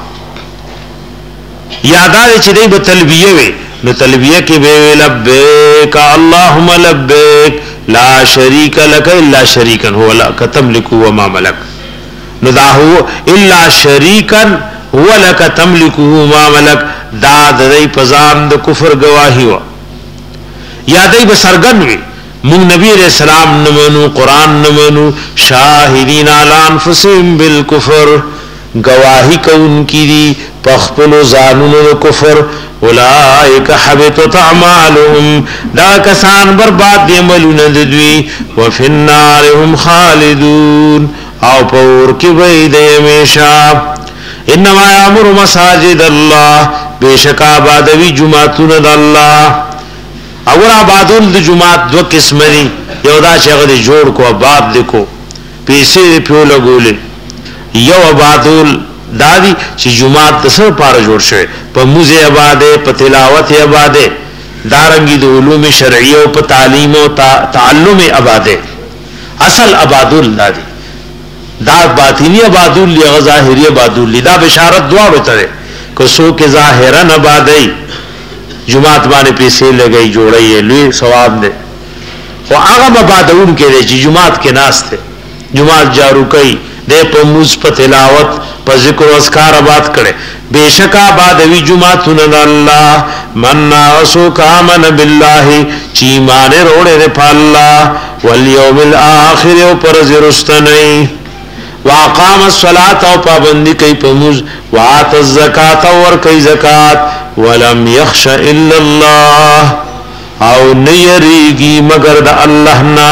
یادا دی چی دی با تلبیه وی نو تلبیه کی بے لبیک اللہم لبیک لا شریک لک الا شریکا هو لک تملک وما ملک نو دا ہو الا شریکا هو لک تملک وما ملک دا دی پزان دا کفر گواہی و یادی بسرگن وی من نبی علیہ السلام نمنو قرآن نمنو شاہدین علی انفسهم بالکفر گواہی کون کی دی پخپل و زانون کفر اولائک حبتت اعمالهم دا کسان برباد دی عملون ددوی وفی النار هم خالدون او پور کی بید ہمیشہ انما یامر مساجد اللہ بے شک آبادوی جماعتون دا اللہ اور آبادول دا جماعت دو قسم دی یو دا چاگه دی جوڑ کو آباد دی کو پیسی دی پیو لگولی یو آبادول دا دی چی جماعت دا سر پار جوڑ شوئے پا موز آبادے پا تلاوت آبادے دارنگی دا علوم شرعیو پا تعلیم و تعلم آبادے اصل آبادول دا دی دا باطینی آبادول لی غظاہری آبادول لی دا بشارت دوارو ترے کسو کے ظاہرن آبادی جماعت بانے پیسے لگئی جوڑئی ہے لوی ثواب دے و آغم آبادون کے دے چی جماعت کے ناس تھے جماعت جارو کئی دے پا موز پا تلاوت پا ذکر و اذکار آباد کرے بے شک آبادوی جماعتون اللہ من ناغسو کامن باللہ چی مانے روڑے دے پا اللہ والیوم الآخر و پرز رستنئی واقام الصلاة و پابندی کئی پموز وآت الزکاة ور کئی زکاة ولم یخش الا اللہ او نیریگی مگر دا اللہ نا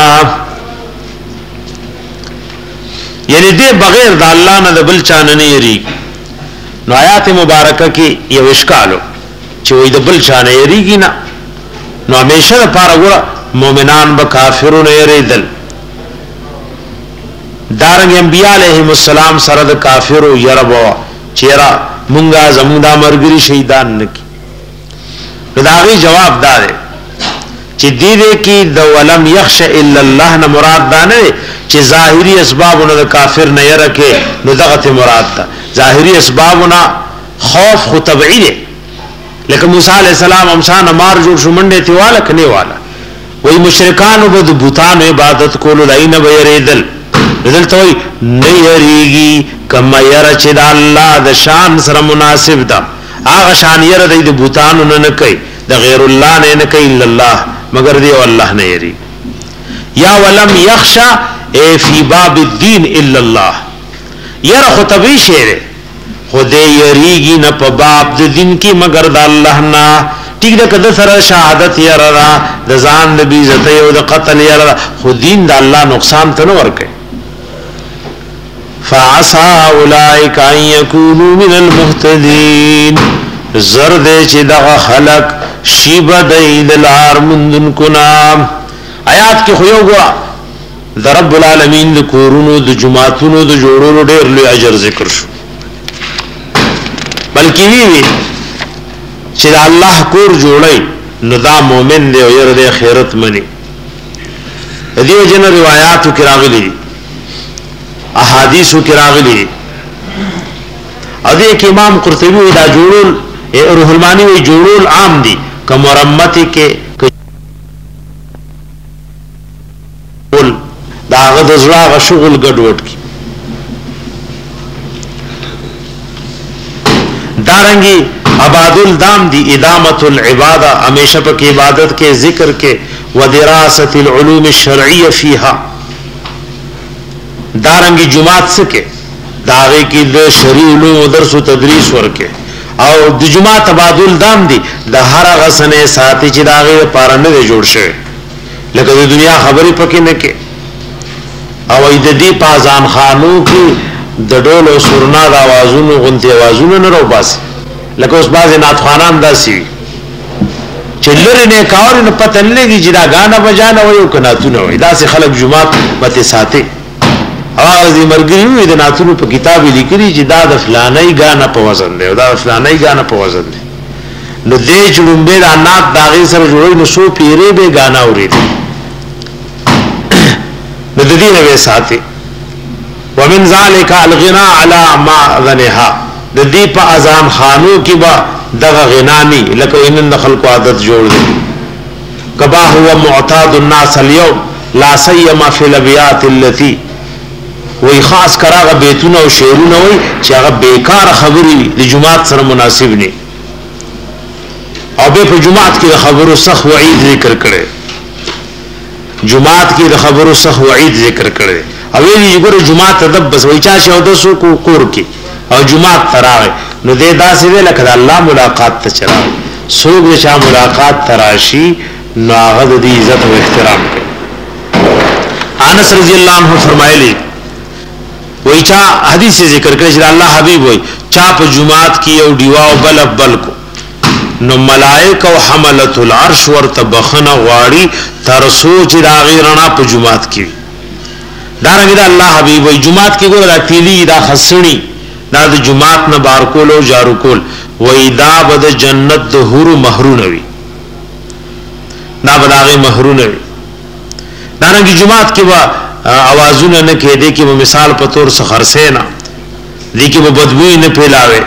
یعنی دے بغیر دا اللہ نا دا بلچانا نیریگی نو آیات مبارکہ کی یہ اشکالو چوئی دا بلچانا نیریگی نا نو ہمیشہ دا پارا گورا مومنان با کافرون نیریدل دارنگ انبیاء علیہم السلام سرد کافرو یربوا چیرا منگا زموندا مرگری شہیدان نکی نداغی جواب دارے چې دې دې کې د ولم يخش الا الله نه مراد ده نه چې ظاهري اسبابونه د کافر نه یره کې نو دغه مراد ده ظاهري اسبابونه خوف خو طبيعي دي لکه موسی عليه السلام امسان مار جوړ شو منډه تیواله کني والا وای مشرکان وبد بوتان عبادت کول داینه ويریدل دلته وای نه یریږي کما یره چې د الله د شان سره مناسب ده هغه شان یره د بوتانو نه کوي د غیر الله نه نه کوي الا الله مگر دی الله نه یری یا ولم یخشى فی باب الدین الا الله یره خو طبیعي شی دی خدای یریږي نه په باب د دین کې مگر د الله نه ټیک ده کده سره شهادت یره را د ځان د بی عزت او د قتل یره خو دین د الله نقصان ته نه ورکه فعسى اولئک ان یکونوا من المهتدین زرد چې دغه خلق شیب دید لار مندن کنا آیات کې خو یو غوا د رب العالمین د کورونو د جماعتونو د جوړولو ډېر لوی اجر ذکر شو بلکې وی چې الله کور جوړي نو دا مؤمن دی او ير د خیرت مني دې جن روایتو کې راغلي احادیثو کې راغلي ا دې کې امام قرطبي دا جوړول روح المانی وی جوړول عام دي کمرمت کې ول داغه د زړه شغل ګډوډ کی دارنګي عباد الدام دی ادامت العباده همیشه په عبادت کې ذکر کې ودراست العلوم الشرعيه فيها دارنګي جمعات سکه داغه کې د شرعي علوم درس او تدریس ورکه او د جمعه تبادل دام دي د هر غسنه ساتي چې داغه لپاره نه جوړ شوی لکه د دنیا خبرې پکې نه کې او د دې پازان خانو کې د ډول او سرنا د आवाजونو غونډي आवाजونو نه روباس لکه اوس باز ناتخوانان داسي چې لری نه کار نه پته نه لګي چې دا غانا بجانا وایو کناتونه وای داسې خلک جمعه مته ساتي اواز دې مرګري د ناتونو په کتاب لیکلي چې دا د فلانای غانا په وزن دی او دا فلانای غانا په وزن دی نو دې جوړمبه د انات داغي سره جوړوي نو سو پیری به غانا اوري نو د دې نه ساتي ومن ذلك الغناء على ماذنها د دې په اذان خانو کې با دغه غنانی لکه ان خلق عادت جوړ دي کبا هو معتاد الناس اليوم لا سيما في الابيات التي وی خاص کراغه بیتونه او شعرونه وي چې هغه بیکار خبري د جمعات سره مناسب نه او به په جمعات کې د خبرو سخ وعید ذکر کړي جمعات کې د خبرو سخ وعید ذکر کړي او وی ګوره جمعات ادب بس وای چا شه د سو کو کور کې او جمعات تراغه نو دې داسې ویل کړه الله ملاقات ته چراغ سوګ چې ملاقات تراشی نو هغه د عزت او احترام کوي انس رضی الله عنه فرمایلی وای چا حدیث ذکر کړی چې الله حبیب وای چا په جمعات کې یو دیوا او بل بل کو نو ملائکه او حملۃ العرش ورته بخنه غواړي تر سوچ راغی رڼا په جمعات کې دارنګه الله حبیب وای جمعات کې ګور تیلی دا خسنی دا د جمعات نه بار کول او جارو کول وای دا بد جنت د حور محرونوي دا بداغه محرونوي دارنګه جمعات کې وا اوازونه نه کې دي کې مثال په تور سخرسه نه دي کې بدبوئی نه پیلاوي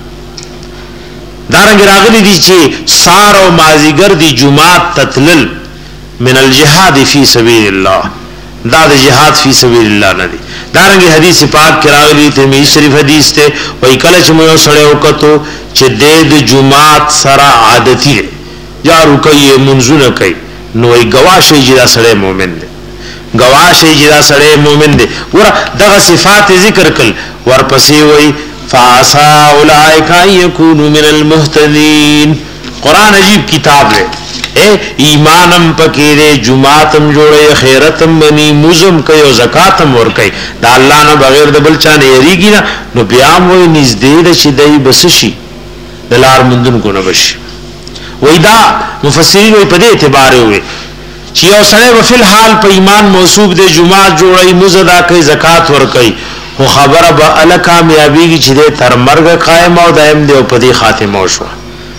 دارنګ راغلي دي چې سار او مازیګر دي جمعات تتلل من الجهاد فی سبیل الله دا د جهاد فی سبیل الله نه دي دارنګ حدیث پاک کې راغلي ته می شریف حدیث ته وای کله چې مو سره وکړو چې د جمعات سره عادتي یا رکوي منځونه کوي نو ای گواشه چې دا سره مؤمن دی گواشه چې دا سره مؤمن دی ور دغه صفات ذکر کړل ورپسې وای فاسا اولئک یکونوا من المهتدین قران عجیب کتاب ہے اے ایمانم پکې دې جمعاتم جوړه خیرتم بني مزم کوي او زکاتم ور کوي دا الله نه بغیر د بل چا نه یریږي نو بیا مو نږدې د شي دای بس شي دلار مندون کو نه بشي وای دا مفسرین وای په دې اعتبار وي چې یو سره په فل حال په ایمان موصوب دې جمعات جوړي مزدا کوي زکات ور کوي خو خبره به ال کامیابی چې دې تر مرګ قائم او دائم دې په دې خاتمه شو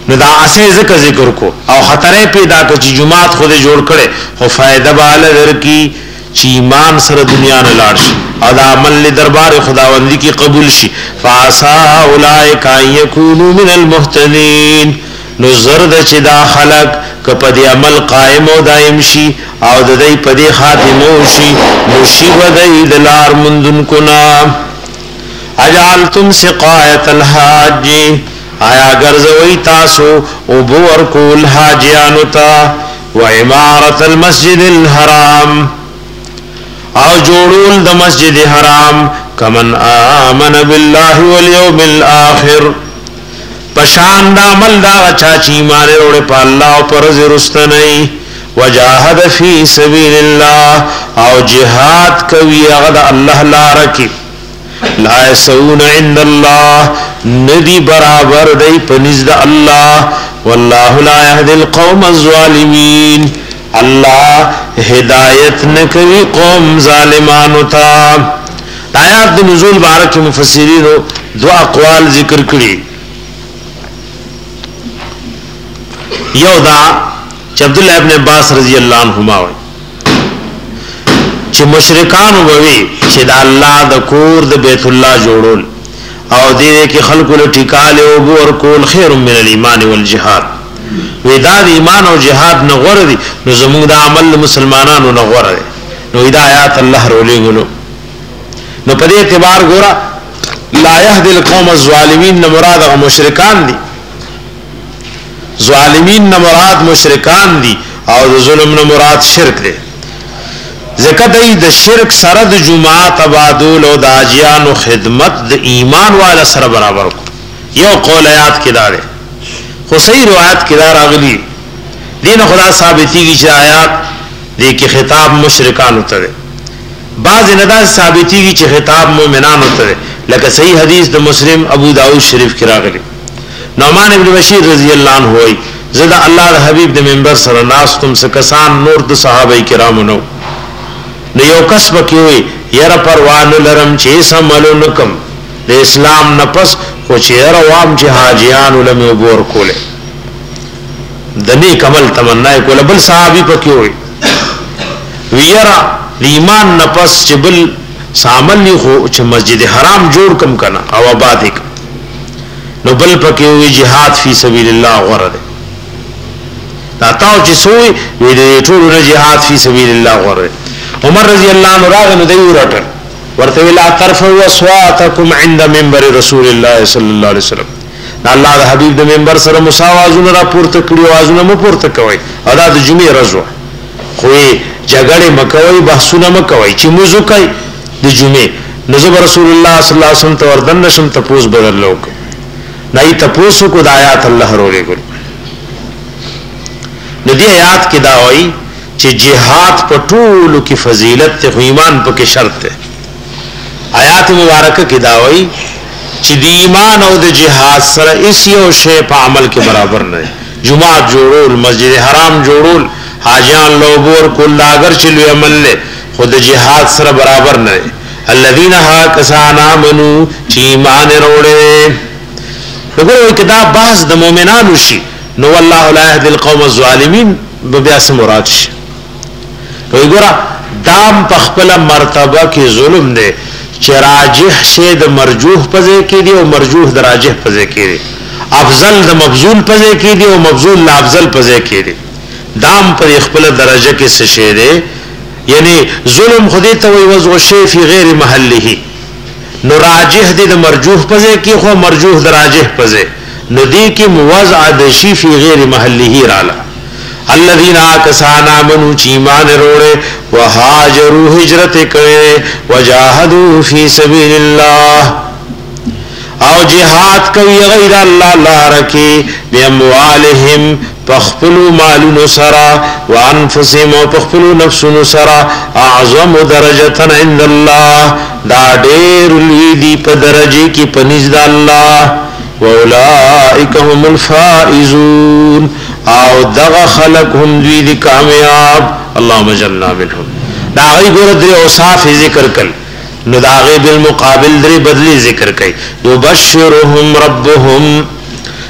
نو دا اسه ذکر ذکر کو او خطرې پیدا کړي چې جماعت خود جوړ کړي خو فائدہ بالا درکی چې ایمان سره دنیا نه لاړ شي او دا عمل دربار خداوندی کی قبول شي فاسا اولئک یکونوا من المهتدین نو زرد چې دا خلق کپه دی عمل قائم او دائم شي او د دې په دې خاتمه شي نو شي ودی دلار مندن کنا اجعلتم سقایت الحاج آیا ګرځوي تاسو او بور کول حاجیانو ته و عمارت المسجد الحرام او جوړول د مسجد حرام کمن آمن بالله والیوم الاخر پشان دا عمل دا چا چې ایمان وروړي په الله او پر ورځ رستنی وجاهد فی سبیل الله او جهاد کوي هغه الله لپاره کې لا يسون عند الله ندی برابر دی پنځ د الله والله لا يهدي القوم الظالمين الله هدایت نکوي قوم ظالمانو ته آیات د نزول بارک مفسرین دو اقوال ذکر کړي یو دا چې عبد الله ابن عباس رضی الله عنهما وایي چې مشرکان ووي چې د الله د کور د بیت الله جوړول او دې کې خلکو له ټیکاله او ور کول خیر من الايمان والجهاد ودا د ایمان او جهاد نه غوړ دي نو زموږ د عمل مسلمانانو نه غوړ دي نو هدایت الله رولې غلو نو په دې اعتبار ګورا لا يهدي القوم الظالمين نه مراد او مشرکان دي ظالمین نه مراد مشرکان دي او د ظلم نه مراد شرک دي ذکر دی د شرک سره د جماعت تبادل او د اجیان او خدمت د ایمان والا سره برابر کو یو قول آیات کې دار خو صحیح روایت کې دار اغلی دین خدا ثابتی کی چې آیات دې کې خطاب مشرکان ته بعض نه دا ثابتی کی چې خطاب مؤمنان ته لکه صحیح حدیث د مسلم ابو داؤد شریف کې راغلی نعمان ابن بشیر رضی الله عنه وای زدا الله د حبیب د منبر سره ناس تم سے کسان نور د صحابه کرامو نو نو یو کس بکی یرا پروان لرم چې سملو نکم د اسلام نفس خو چې یرا وام چې حاجیان علم وبور کوله د نیک عمل تمنا کوله بل صحابي پکې وي ویرا ایمان نفس چې بل سامل خو چې مسجد حرام جوړ کم کنا او آباد ک نو بل پکې وي jihad فی سبیل الله غره دا تاو چې سوې وی دې ټول نه jihad فی سبیل الله غره عمر رضی الله عنه راغ نو دی ورټر ورته ویلا ترفعوا اصواتکم عند منبر رسول الله صلی الله علیه وسلم الله د حبیب د منبر سره مساوازونه را پورته کړی اوازونه مو پورته کوي ادا د جمعې ورځ خو جګړه مکوي بحثونه مکوي چې موضوع کوي د جمعې نو رسول الله صلی الله علیه وسلم ته وردن نشم تپوس بدل لوک نه تپوس کو د آیات الله رولې ګل ندی آیات کې دا وایي چې جهاد په ټولو کې فضیلت ته ایمان په کې شرط ده آیات مبارکه کې دا وایي چې د ایمان او د جهاد سره هیڅ یو شی په عمل کې برابر نه جمعه جوړول مسجد حرام جوړول حاجیان لوبور کول اگر چې لوی عمل له خود جهاد سره برابر نه الذين ها کسان امنوا چې ایمان وروړي وګورئ کدا بعض د مؤمنانو شي نو والله لا يهدي القوم الظالمين بیا سم مراد شي وګورئ دام په خپل مرتبه کې ظلم دی چې راجح شه د مرجوح په ځای کې دی او مرجوح د راجح په ځای کې دی افضل د مبذول په ځای کې دی او مبذول د افضل په ځای کې دی دام پر خپل درجه کې څه شه دی یعنی ظلم خودی ته وي وضع شی فی غیر محله نو راجح دی د مرجوح په ځای کې خو مرجوح د راجح په ځای نو دی کې موضع د شی فی غیر محله رااله الذين كسانا منو چیمان روڑے وهاجروا هجرت کرے وجاهدوا فی سبیل اللہ او جہاد کوي غیر اللہ لارکی باموالهم پخپلو مالون سرا وانفسهم پخپلو نفسون سرا اعظم درجتا عند اللہ دا دیر لیدی پا درجے کی پنیز دا اللہ واولائک هم الفائزون او دغه خلق هم دوی دي کامیاب اللهم اجعلنا منهم دا غي ګور درې اوصاف ذکر کړل نو دا غي بالمقابل درې بدلی ذکر کړي یبشرهم ربهم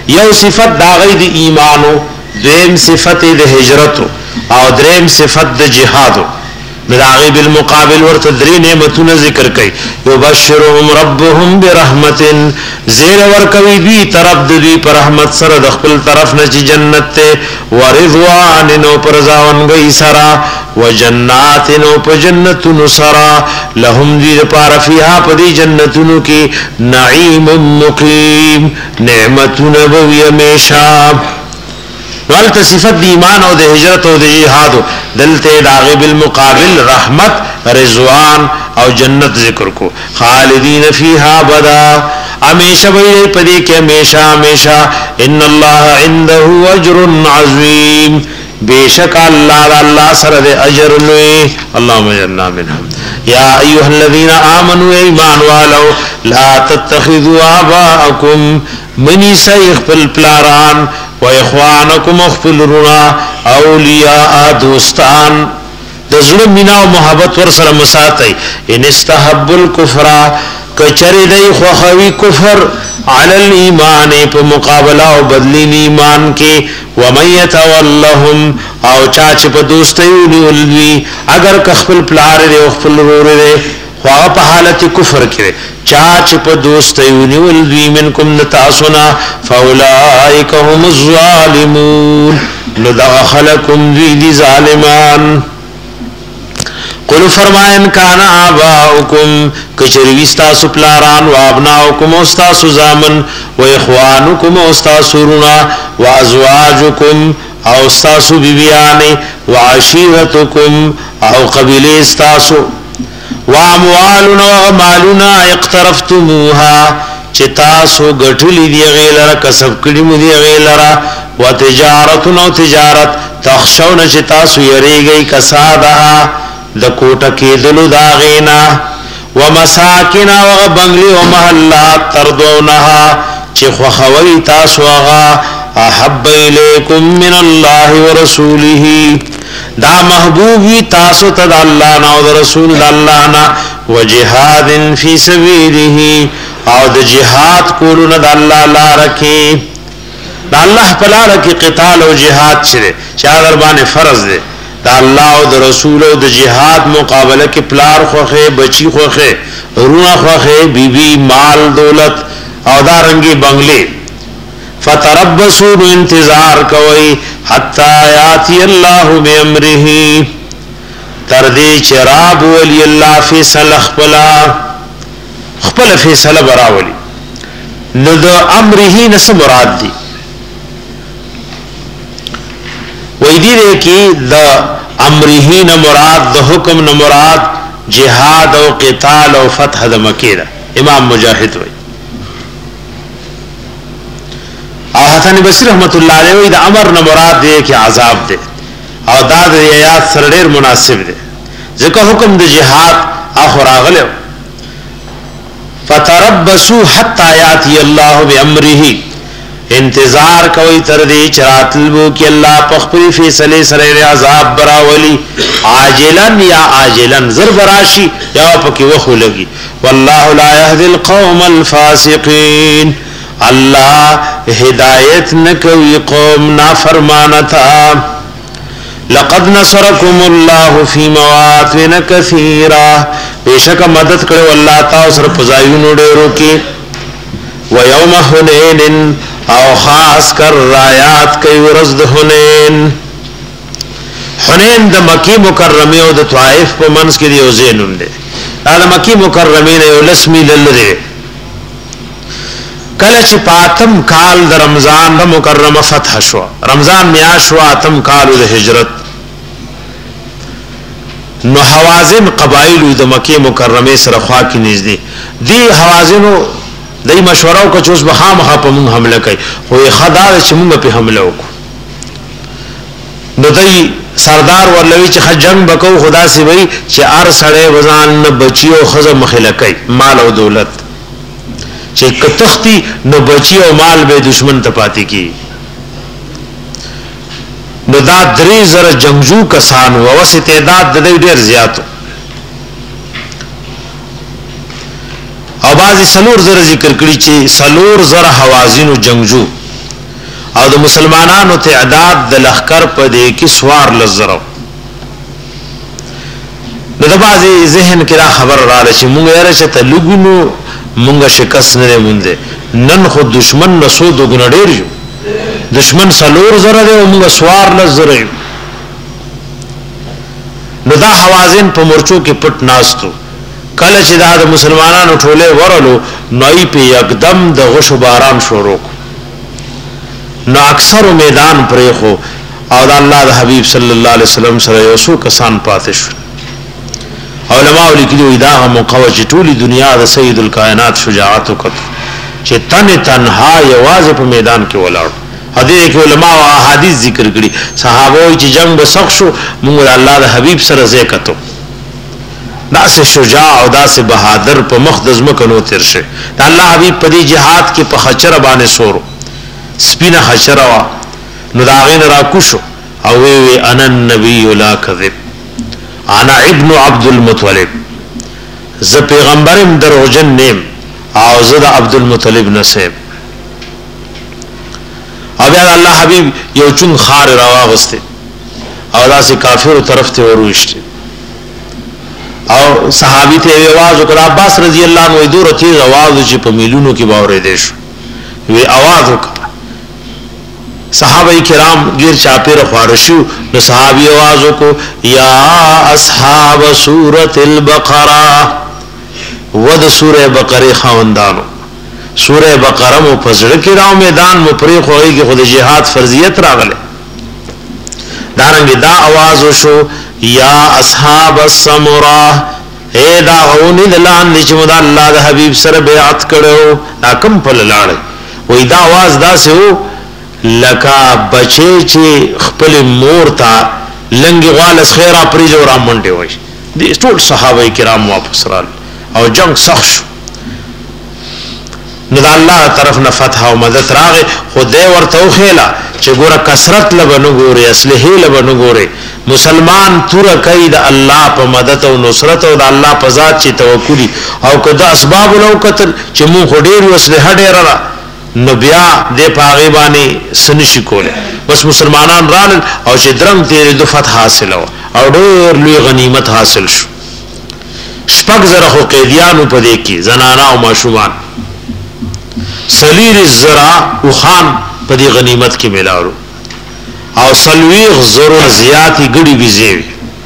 یو صفت دا غي د ایمانو دویم صفت د هجرت او دریم صفت د جهاد داغي بالمقابل ورته درې نعمتونه ذکر کړي یبشرهم ربهم برحمت زیر ورکوي دوی طرف د دوی پر رحمت سره د خپل طرف نه چې جنت ته ورضوان نو پرزاون گئی سرا وجنات نو په جنتونو سرا لهم دی لپاره فيها په دې جنتونو کې نعیم مقیم نعمتونه به همیشه ولته صفت د ایمان او د هجرت او د جهاد دلته داغه بالمقابل رحمت رضوان او جنت ذکر کو خالدین فیها ابدا ہمیشہ وہی پدی کہ ہمیشہ ہمیشہ ان اللہ عنده اجر عظیم بیشک اللہ اللہ سر دے اجر لوی اللهم اجرنا منهم یا ایها الذین آمنوا ایمان والو لا تتخذوا آباءکم منی سیخ بالپلاران و اخوانکم اخفلرنا اولیاء دوستان دزړه مینا او محبت ور سره مساتای ان استحب الكفر کچری دی خوخوی کفر علی الایمان په مقابله او بدلی ایمان کې ومن يتولهم او چا چې په دوستۍ ولوي اگر کخپل پلار دی او خپل ورور دی خو په حالت کفر کې چا چې په دوستۍ ولوي منکم نتاسنا فاولائک هم الظالمون لذا خلقکم ذی ظالمان قل فرمائن کان آباؤکم کچروی ستاسو پلاران و ابناؤکم استاسو زامن و اخوانکم استاسو رنا و ازواجکم او استاسو بیبیانی و عشیرتکم او قبیل استاسو و اموالنا و مالنا اقترفتموها چتاسو گٹلی دی غیلر کسب کڑیم دی غیلر و تجارتنا و تجارت تخشون چتاسو یریگئی کسادها د کوټه کې دلو داغینا ومساکن او بنگلی او محلات تردونها چې خوخوي تاسو هغه احب الیکم من الله ورسوله دا محبوبی تاسو ته د الله نه او د رسول الله نه وجهاد فی سبیله او د جهاد کولونه د الله لار کې د الله په لار کې قتال او جهاد چره چې در باندې فرض دی دا الله او د رسول او د جهاد مقابله کې پلار خوخه بچی خوخه روح خوخه بیبي مال دولت او دارنګي بنگلي فتربصوا انتظار کوي حتا یاتی الله بامره تر دې چراب ولي الله فیصله خپل خپل فیصله براولي نو د امره نس مراد دي وې دې کې د امره نه مراد د حکم نه مراد جهاد او قتال او فتح د مکه ده امام مجاهد وې او حسن بصری رحمت الله علیه د امر نه مراد دی کې عذاب ده او دا د آیات سره ډیر مناسب ده ځکه حکم د جهاد اخر اغله فتربصوا حتى ياتي الله بامره انتظار کوي تر دې چراتلو کې الله په خپل فیصله سره عذاب براولي عاجلا یا عاجلا ضرب راشي یا پکې وخو لګي والله لا يهدي القوم الفاسقين الله هدایت نکوي قوم نافرمانتا لقد نصركم الله في مواطن كثيره بیشک مدد کړو الله تاسو سره پزایونو ډیرو کې ويوم حنين او خاص کر رایات کئی ورز د حنین حنین د مکی مکرمه او د طائف په منځ کې دی او زینون دی دا د مکی مکرمه نه یو لسمی للره کله چې پاتم کال د رمضان د مکرمه فتح شو رمضان میاشت شو اتم کال د هجرت نو حوازن قبایل د مکی مکرمه سره خوا کې نږدې دی حوازنو دای مشوره او کچوس بخا مخه په مون حمله کوي خو خدای چې مونږ په حمله وکړو نو دای سردار ورلوي چې جنگ بکو خدا سی وای چې ار سړې وزان نه بچي او خزه مخله کوي مال او دولت چې کتختی نو بچي او مال به دشمن ته پاتې کی نو دا درې زره جنگجو کسان او وسه تعداد د دې ډیر زیاتو او بعضی سلور زره ذکر کړي چې سلور زره حوازن او جنگجو او د مسلمانانو تعداد د لخر په دې کې سوار لزرو نو د بعضی ذهن کې را خبر رااله چې مونږ یې راشه ته لګونو مونږ شکست نه مونږ نن خو دشمن نسو د ګن ډیر یو دشمن سلور زره دی او مونږ سوار لزرو نو دا حوازن په مرچو کې پټ ناستو کله چې دا د مسلمانانو ټوله ورلو نوې په یکدم د غشو باران شروع نو اکثر میدان پرې خو او د الله د حبیب صلی الله علیه وسلم سره یو څو کسان پاتې شو علماء لیکلي دا مقوج ټولي دنیا د سید الکائنات شجاعت وکړ چې تن تنها یوازې په میدان کې ولاړ حدیث کې علماء او احادیث ذکر کړي صحابه چې جنگ به سخت شو موږ الله د حبیب سره ذکرته داسې شجاع او داسې بهادر په مقدس مکنو تیر شه د الله حبیب په دې جهاد کې په خچر باندې سورو سپینه خچر وا نو دا غین را کوشو او وی وی انا النبی لا کذب انا ابن عبد المطلب ز پیغمبرم دروژن نیم او زه د عبد المطلب نسب او بیا الله حبیب یو چون خار راوغسته او داسې کافرو طرف ته وروشته او صحابي ته आवाज وکړه عباس رضی الله عنه دوره تیز आवाज چې په میلونو کې باورې دیش وی आवाज وکړه صحابه کرام غیر چاپیر خوارشو نو صحابي आवाज وکړو یا اصحاب سوره البقره ود سوره بقره خواندانو سوره بقره مو فزړه کې راو میدان مو پرې خوړی کې خود جهاد فرضیت راغله دارنګ دا आवाज وشو یا اصحاب السمرا اے دا هونی دلان چې مد الله د حبیب سره بیعت کړو دا کم په لاړ وې دا आवाज دا سه لکا بچی چې خپل مور ته لنګي غالس خیره پرې جو را منډه وای دي ټول صحابه کرام واپس رال او جنگ سخت نو الله طرف نه فتح او مدد راغه خدای ورته خېلا چې ګوره کثرت لبنو ګوره اصله لبنو ګوره مسلمان تور کید الله په مدد او نصرت او د الله په ذات چې توکل او کدا اسباب لو قتل چې مو خډیر وسله ډیر را نو بیا د پاغي باندې سنشي کوله بس مسلمانان رال او چې درنګ تیر د فتح حاصل او ډېر لوی غنیمت حاصل شو شپږ زره خو قیدیانو په دې کې زنانا او ماشومان سلیر الزرع او خان په دې غنیمت کې ملاورو او سلویغ زرو زیاتی گڑی بیزیوی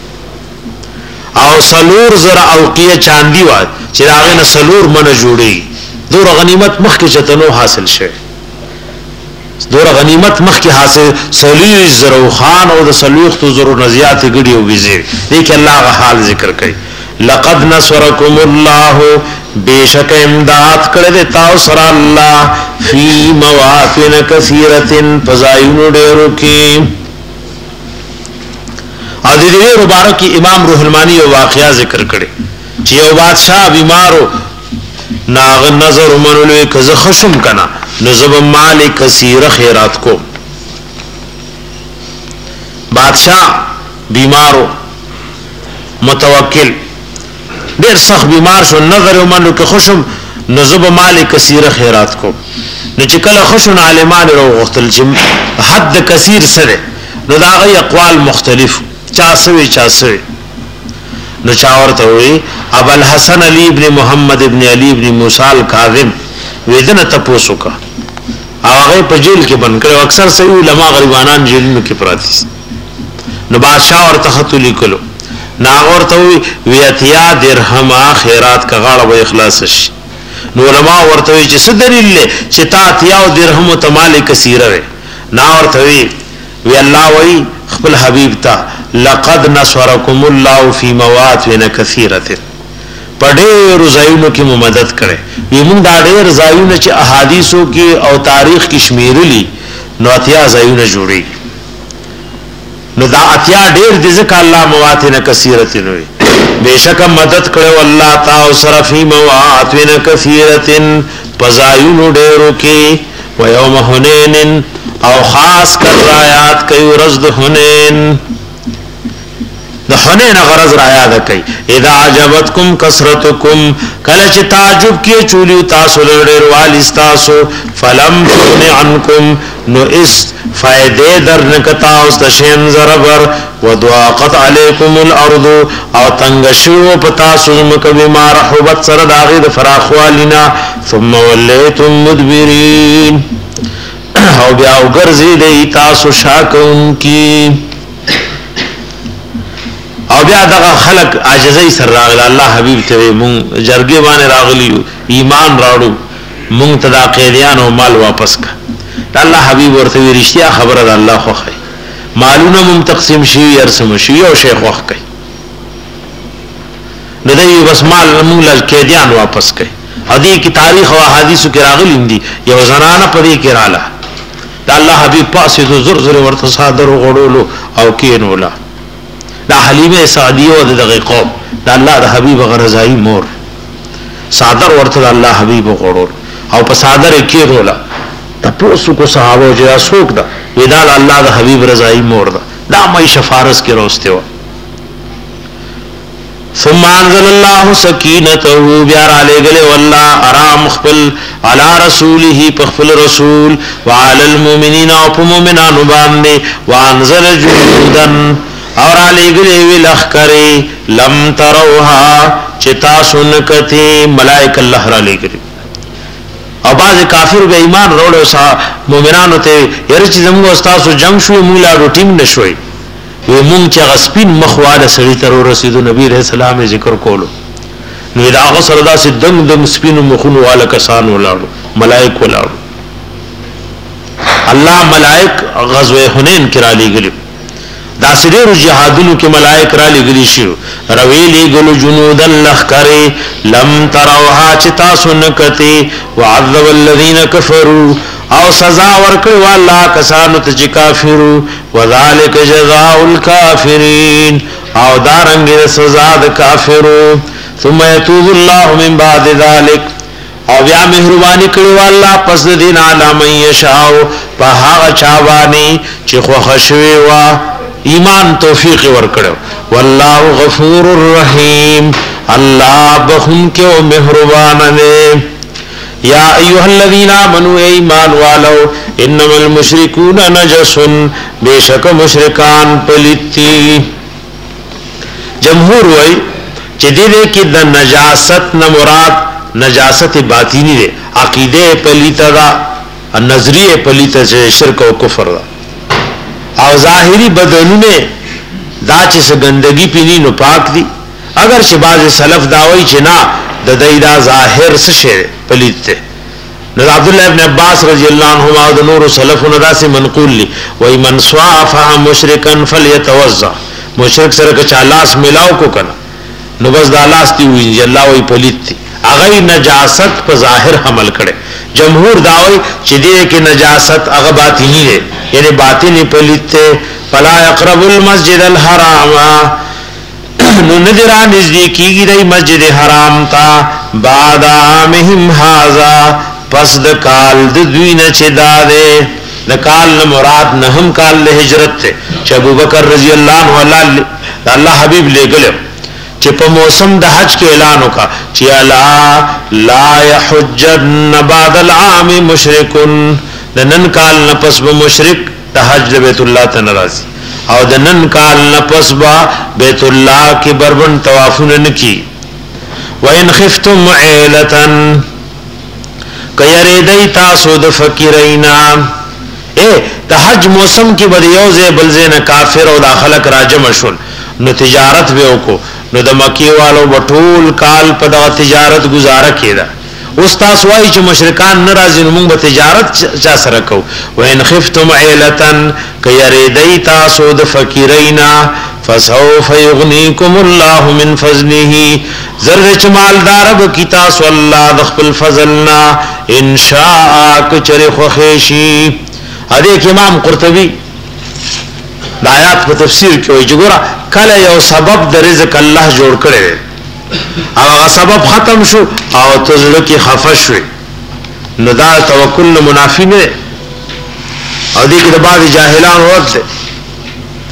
او سلور زر اوقیه چاندی واد چی داغین سلور من جوڑی دور غنیمت مخ کی چتنو حاصل شوی دور غنیمت مخ کی حاصل سلیر زرو خان او دا سلویغ تو زرو نزیاتی گڑی و بیزیوی دیکھ اللہ کا حال ذکر کئی لقد نصرکم اللہ بیشک امداد کرده تاو سر اللہ فی مواطن کثیرتن فضائن ډیرو کې او دې دې مبارک امام روح المانی او واقعیا ذکر کړي چې یو بادشاہ بیمارو ناغ نظر منلو کزه خشم کنا نزب مال کثیر خیرات کو بادشاہ بیمارو متوکل ډیر سخت بیمار شو نظر ومنو که خوشم نزب مال کثیر خیرات کو نو چې کله خوشن عالمان رو غختل چې حد کثیر سره نو دا غي اقوال مختلف چا سوي چا سوي نو چا ورته وي ابو الحسن علي ابن محمد ابن علي ابن موسی الکاظم ویدنه تاسو کا هغه په جیل کې بند کړو اکثر سوي علما غریبانان جیلونو کې پراتی نو بادشاہ ورته خط لیکلو ناغور ته وی اتیا درهم خیرات کا غاړه به اخلاص شي نو علماء ورته چې څه دلیل له چې تا اتیا درهم تمال کثیره وي نا ورته وی وی الله وی خپل حبیب تا لقد نصرکم الله فی مواطن کثیره پډې روزایونو کې مدد کړي وی موږ دا ډېر زایونه چې احادیثو کې او تاریخ کې شمیرلی نو اتیا زایونه جوړي نو دا اتیا ډیر د ذکر الله مواطن کثیرت نوې بیشک مدد کړو الله تعالی سره فی مواطن کثیرت پزایون ډیرو کې و یوم حنین او خاص کر آیات کوي رزد حنین د حنین غرض را یاد کړئ اذا عجبتکم کثرتکم کله چې تعجب کې چولی تاسو لري والی تاسو فلم تغن عنکم نو اس فائدې درنکتا اوس د شین زربر ودواقت علیکم الارض او تنگشو پتا سوزم کبی ما رحبت سره داغه د فراخوالینا ثم ولیتم مدبرین او بیا وګرځي دی تاسو شاکون کی او بیا دغه خلق عاجزی سره راغله الله حبیب ته مون جرګي باندې راغلی ایمان راړو مون تدا قیدیان او مال واپس کا الله حبیب ورته رښتیا خبره ده الله خو خی مالونه مم تقسیم شي ارسم شي او شیخ وخت کوي نو دوی بس مال مون ل قیدیان واپس کوي ادي کی تاریخ او احادیث کې راغلی دي یو زنانه پدې کې رااله دا الله حبیب پاسه تو زر زر ورته صادر غړولو او کینولا دا حلیمه سعدیه د دغه قوم دا الله د حبیب غرزای مور صادر ورته الله حبیب غړول او په صادر کې رولا تاسو کو صحابه جو اسوک دا ودا الله د حبیب رضای مور دا دا مې شفارس کې روسته و ثم انزل الله سکینته بیا را لګله والله ارام خپل علی رسوله خپل رسول وعلى المؤمنین او په مؤمنانو باندې وانزل جنودن اور علی گلی وی لخکری لم تروها چتا سنکتی ملائک اللہ را لی گلی او باز کافر بے ایمان روڑو سا مومنانو تے یرچی زمگو استاسو جنگ شوی مولا رو ٹیم نشوی وی مونگ چا غسپین مخوال سڑی ترو رسیدو نبی علیہ السلام ذکر کولو نوی دا غصر دا سی دنگ دنگ سپینو مخونو والا کسانو لارو ملائک لارو اللہ ملائک غزو حنین کرا لی گلی دا سریر جهادونو کې ملائک را لګلی شو رویلی ګلو جنود الله کرے لم تروها چتا سنکتی وعذب الذين كفروا او سزا ورکړ والله کسانو ته کافرو وذالک جزاء الكافرین او دارنګ سزا د کافرو ثم يتوب الله من بعد ذلك او بیا مهربانی کړي والله پس دین علامه یشاء په هغه چاوانی چې خو خشوي وا ایمان توفیق ورکړو والله غفور الرحیم الله بخون کې او مهربان دی یا ایها الذین آمنوا ایمان والو انما المشركون نجس بیشک مشرکان پلیتی جمهور وای چې دې کې د نجاست نه مراد نجاست باطینی دی عقیده پلیتا دا نظریه پلیتا چې شرک او کفر دا او ظاهری بدنونه دا چې ګندګي پینی نو پاک دي اگر چې باز سلف داوي چې نا د دایدا ظاهر څه شي پلیته نو عبد الله ابن عباس رضی الله عنهما او د نور سلفونو دا سي منقول لي وای من صافه مشرکا فليتوضا مشرک سره که چالاس ملاو کو کنه نو بس دا لاس دی وی الله وای پلیت اغه نجاست په ظاهر حمل کړي جمهور داوي چې دې کې نجاست هغه باطینی ده یعنی باطنی پلیت فلا يقرب المسجد الحرام نو ندرا نزدیکیږي د مسجد حرام تا بعد عامهم هاذا پس د کال د دوی نه چې داده د کال نه مراد نه هم کال له هجرت ته چې ابوبکر رضی الله عنه الله حبیب لګل چې په موسم د حج کې اعلان وکا چې الا لا يحجن بعد العام مشرکون د نن کال نه پس به مشرک د حج بیت الله ته ناراضي او د نن کال نه پس به بیت الله کې بربند طوافونه نکي وان خفتم عيله کيره دای تاسو د فقیرینا اے د حج موسم کې بده یوزه بلزنه کافر او داخلك راجم شول نو تجارت به وکړو نو د مکی والو بټول کال په د تجارت گزاره کیدا اوس تاسو وایي چې مشرکان ناراضي نو موږ به تجارت چا سره کو وان خفتم عيلتن کيریدای تاسو د فقیرینا فسوف يغنيكم الله من فضله زرد چمالدار به کی تاسو الله د خپل فضلنا ان شاء کچره خوشي حدیث امام قرطبی د آیات په تفسیر کې وایي چې ګوره کله یو سبب د رزق الله جوړ کړي او هغه سبب ختم شو او تزړه کې خفه شو نو دا توکل منافی نه او دې کې د بعض جاهلان ورته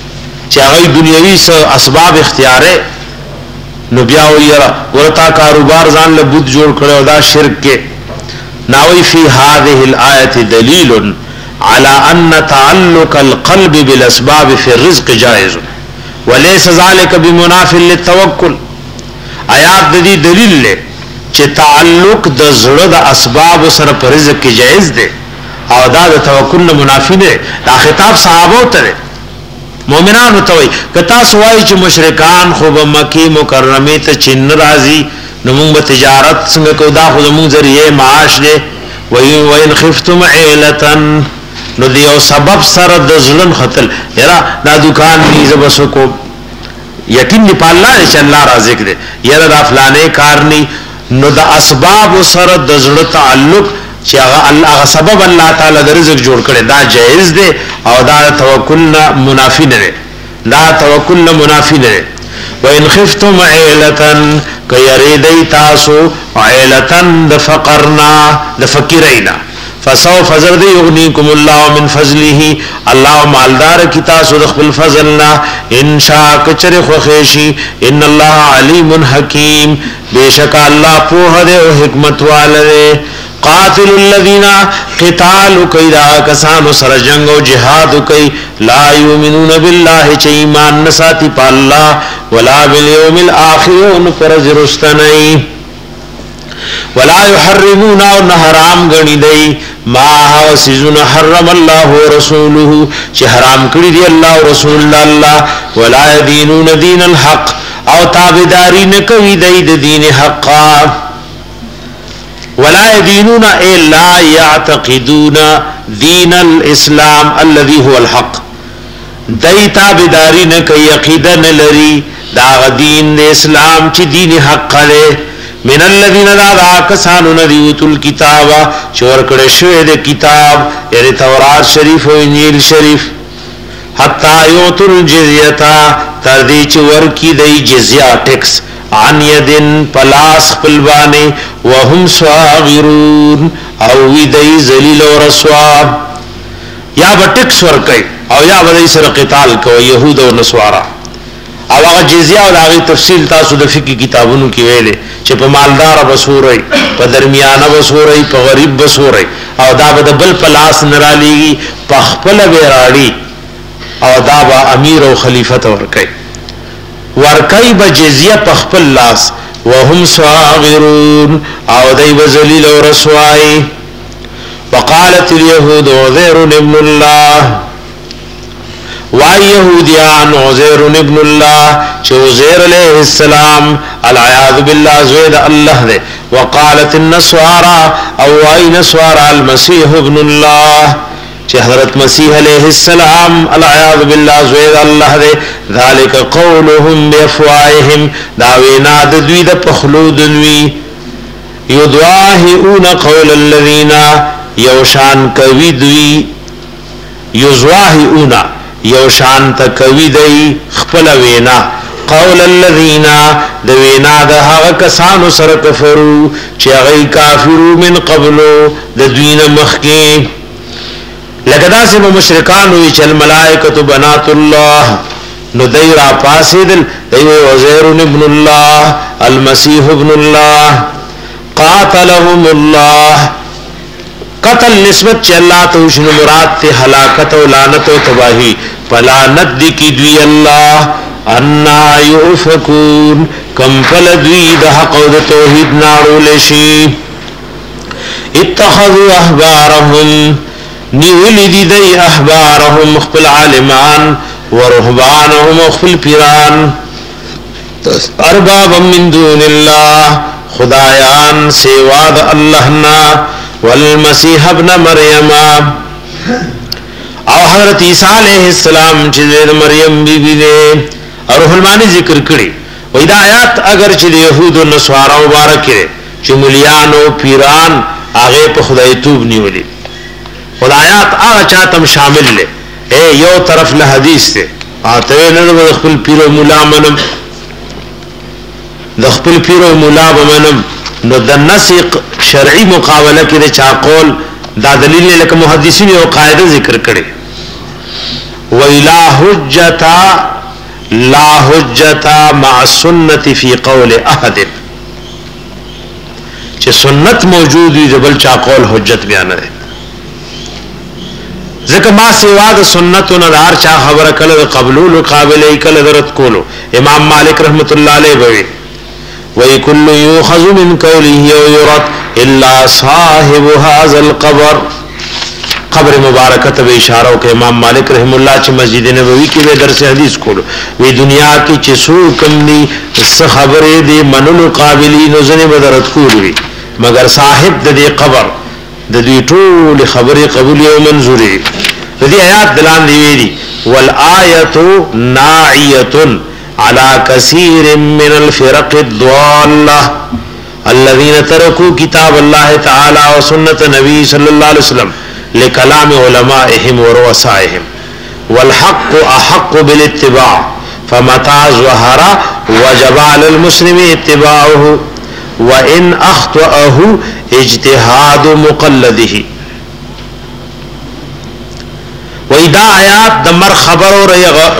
چې هغه دنیوي اسباب اختیاره نو بیا ویرا ورتا کاروبار ځان له بوت جوړ کړو دا شرک کې ناوی فی هذه الآیه دلیل على ان تعلق القلب بالاسباب في الرزق جائز وليس ذلك بمناف للتوکل آیات د دې دلیل له چې تعلق د زړه د اسباب سره پر رزق کې جائز دی او دا د توکل نه منافی نه دا خطاب صحابه ته مؤمنانو ته وي کتا سوای چې مشرکان خو به مکی مکرمه ته چین راضي نو موږ تجارت څنګه کو دا خو موږ ذریعہ معاش دی وای وین خفتم عیلتن نو دیو سبب سره د ظلم خطل یرا دا دکان دی زبسو کو یقین دی پالله چې الله رازق دی یرا دا فلانه کار نی نو د اسباب سره د زړه تعلق چې هغه الله سبب الله تعالی د رزق جوړ کړي دا جائز دی او دا توکل منافی نه دا توکل منافی نه وان خفتم عیلتن کيریدای تاسو عیلتن د فقرنا د فقیرینا فسوف زرد یغنیکم الله من فضله الله مالدار کی تاسو د خپل فضلنا ان شاء کچر خوشی ان الله علیم حکیم بیشک الله په دې او حکمت والے قاتل الذين قتال کیدا کسانو سره جنگ او جهاد کوي لا یؤمنون بالله چ ایمان نساتی په الله ولا بالیوم الاخر فرج رستنی ولا يحرمون ان حرام غنی دی ما هو سيزن حرم الله ورسوله چې حرام کړی دی الله او رسول الله ولا يدينون دين الحق او تابعداري نه کوي د دین حق ولا يدينون الا يعتقدون دين الاسلام الذي هو الحق دای تابعداري نه کوي عقیده نه لري دا دین د اسلام چې دین حق لري من الذين لا كسانوا نذيت الكتاب چور کړه شوی د کتاب یعنی تورات شریف او انجیل شریف حتا یوتل الجزیه تر دې چې ورکی د جزیه ټیکس عن یدن پلاس خپلوانه وهم صاغرون او وی دای ذلیل او رسوا یا بټکس ورکای او یا ولای سره قتال کوي يهود او نصارا او هغه جزیه او هغه تفصیل تاسو د فقہی کتابونو کې ویلې چې په مالدار بسوري په درمیانه بسوري په غریب بسوري او دا به بل پلاس نرالیږي په خپل ویراړي او دا به امیر او خلیفۃ ورکای ورکای به جزیه په خپل لاس وهم صاغرون او دای ذلیل او رسوای وقالت اليهود عزير ابن الله وای یهودیان عزیر ابن الله چې عزیر علیہ السلام العیاذ بالله زید الله ده وقالت النصارى او وای نصارى المسيح ابن الله چې حضرت مسیح علیہ السلام العیاذ بالله زید الله ده ذالک قولهم بافواههم دا وینا د دوی د پخلود دوی یضاهئون قول الذين یوشان کوي دوی یضاهئون یو شان تکوی دی خپل وینا قول الذین د وینا د هغه کسانو سره کفرو چې هغه کافرو من قبلو د دوینه مخکی لکه داسې مشرکان وی چې الملائکه بنات الله نو دی را پاسیدل دی عزیر ابن الله المسیح ابن الله قاتلهم الله قتل نسبت چې الله ته شنو مراد ته هلاکت او لعنت او تباہی پلانت دی کی دوی الله ان یؤفکون کم فل دوی د حق او د توحید نارول شي اتخذوا احبارهم نیولی دی دی احبارهم خپل عالمان ورهبانهم خپل پیران اربابا من دون الله خدایان سوا د الله نا والمسیح ابن مریم او حضرت عیسی علیہ السلام چې د مریم بی بی ده او روح المانی ذکر کړي و دا آیات اگر چې يهود او نصارا مبارک چې مليان او پیران هغه په خدای توب نیولې خدایات هغه چاته شامل له اے یو طرف له حدیث ته اته نه د خپل پیر او مولا منم د خپل پیر او مولا بمنم نو د نسق شرعي مقابله کې د چا قول دا دلیل لکه محدثین او قاعده ذکر کړي و الہ حجتا لا حجت مع السنت فی قول احد، چې سنت موجود وي د بل چا قول حجت بیان نه، ځکه ما سوا د سنتو نه دار چا خبره کله قبولو قابلې کله رد کولو. امام مالک رحمت الله علیه وی وی کل یؤخذ من قوله ويرد الا صاحب هذا القبر. قبر مبارکه ته اشاره وکړه امام مالک رحم الله چې مسجد نبوي کې به درس حدیث کولو. وی دنیا کې چې څو کم دي څه خبرې دي منلو قابلین زنه بدرت کولوي، مگر صاحب د دې قبر د دې ټول خبرې قبول او منظوري. د دې آیات دلان دی ویلي والآیه ناعیه على كثير من الفرق الضاله الذين تركوا كتاب الله تعالى وسنه النبي صلى الله عليه وسلم لكلام علمائهم ورؤسائهم والحق احق بالاتباع فمتى ظهر وجب على المسلم اتباعه وان اخطأه اجتهاد مقلده. وإذا آیات دمر خبر اور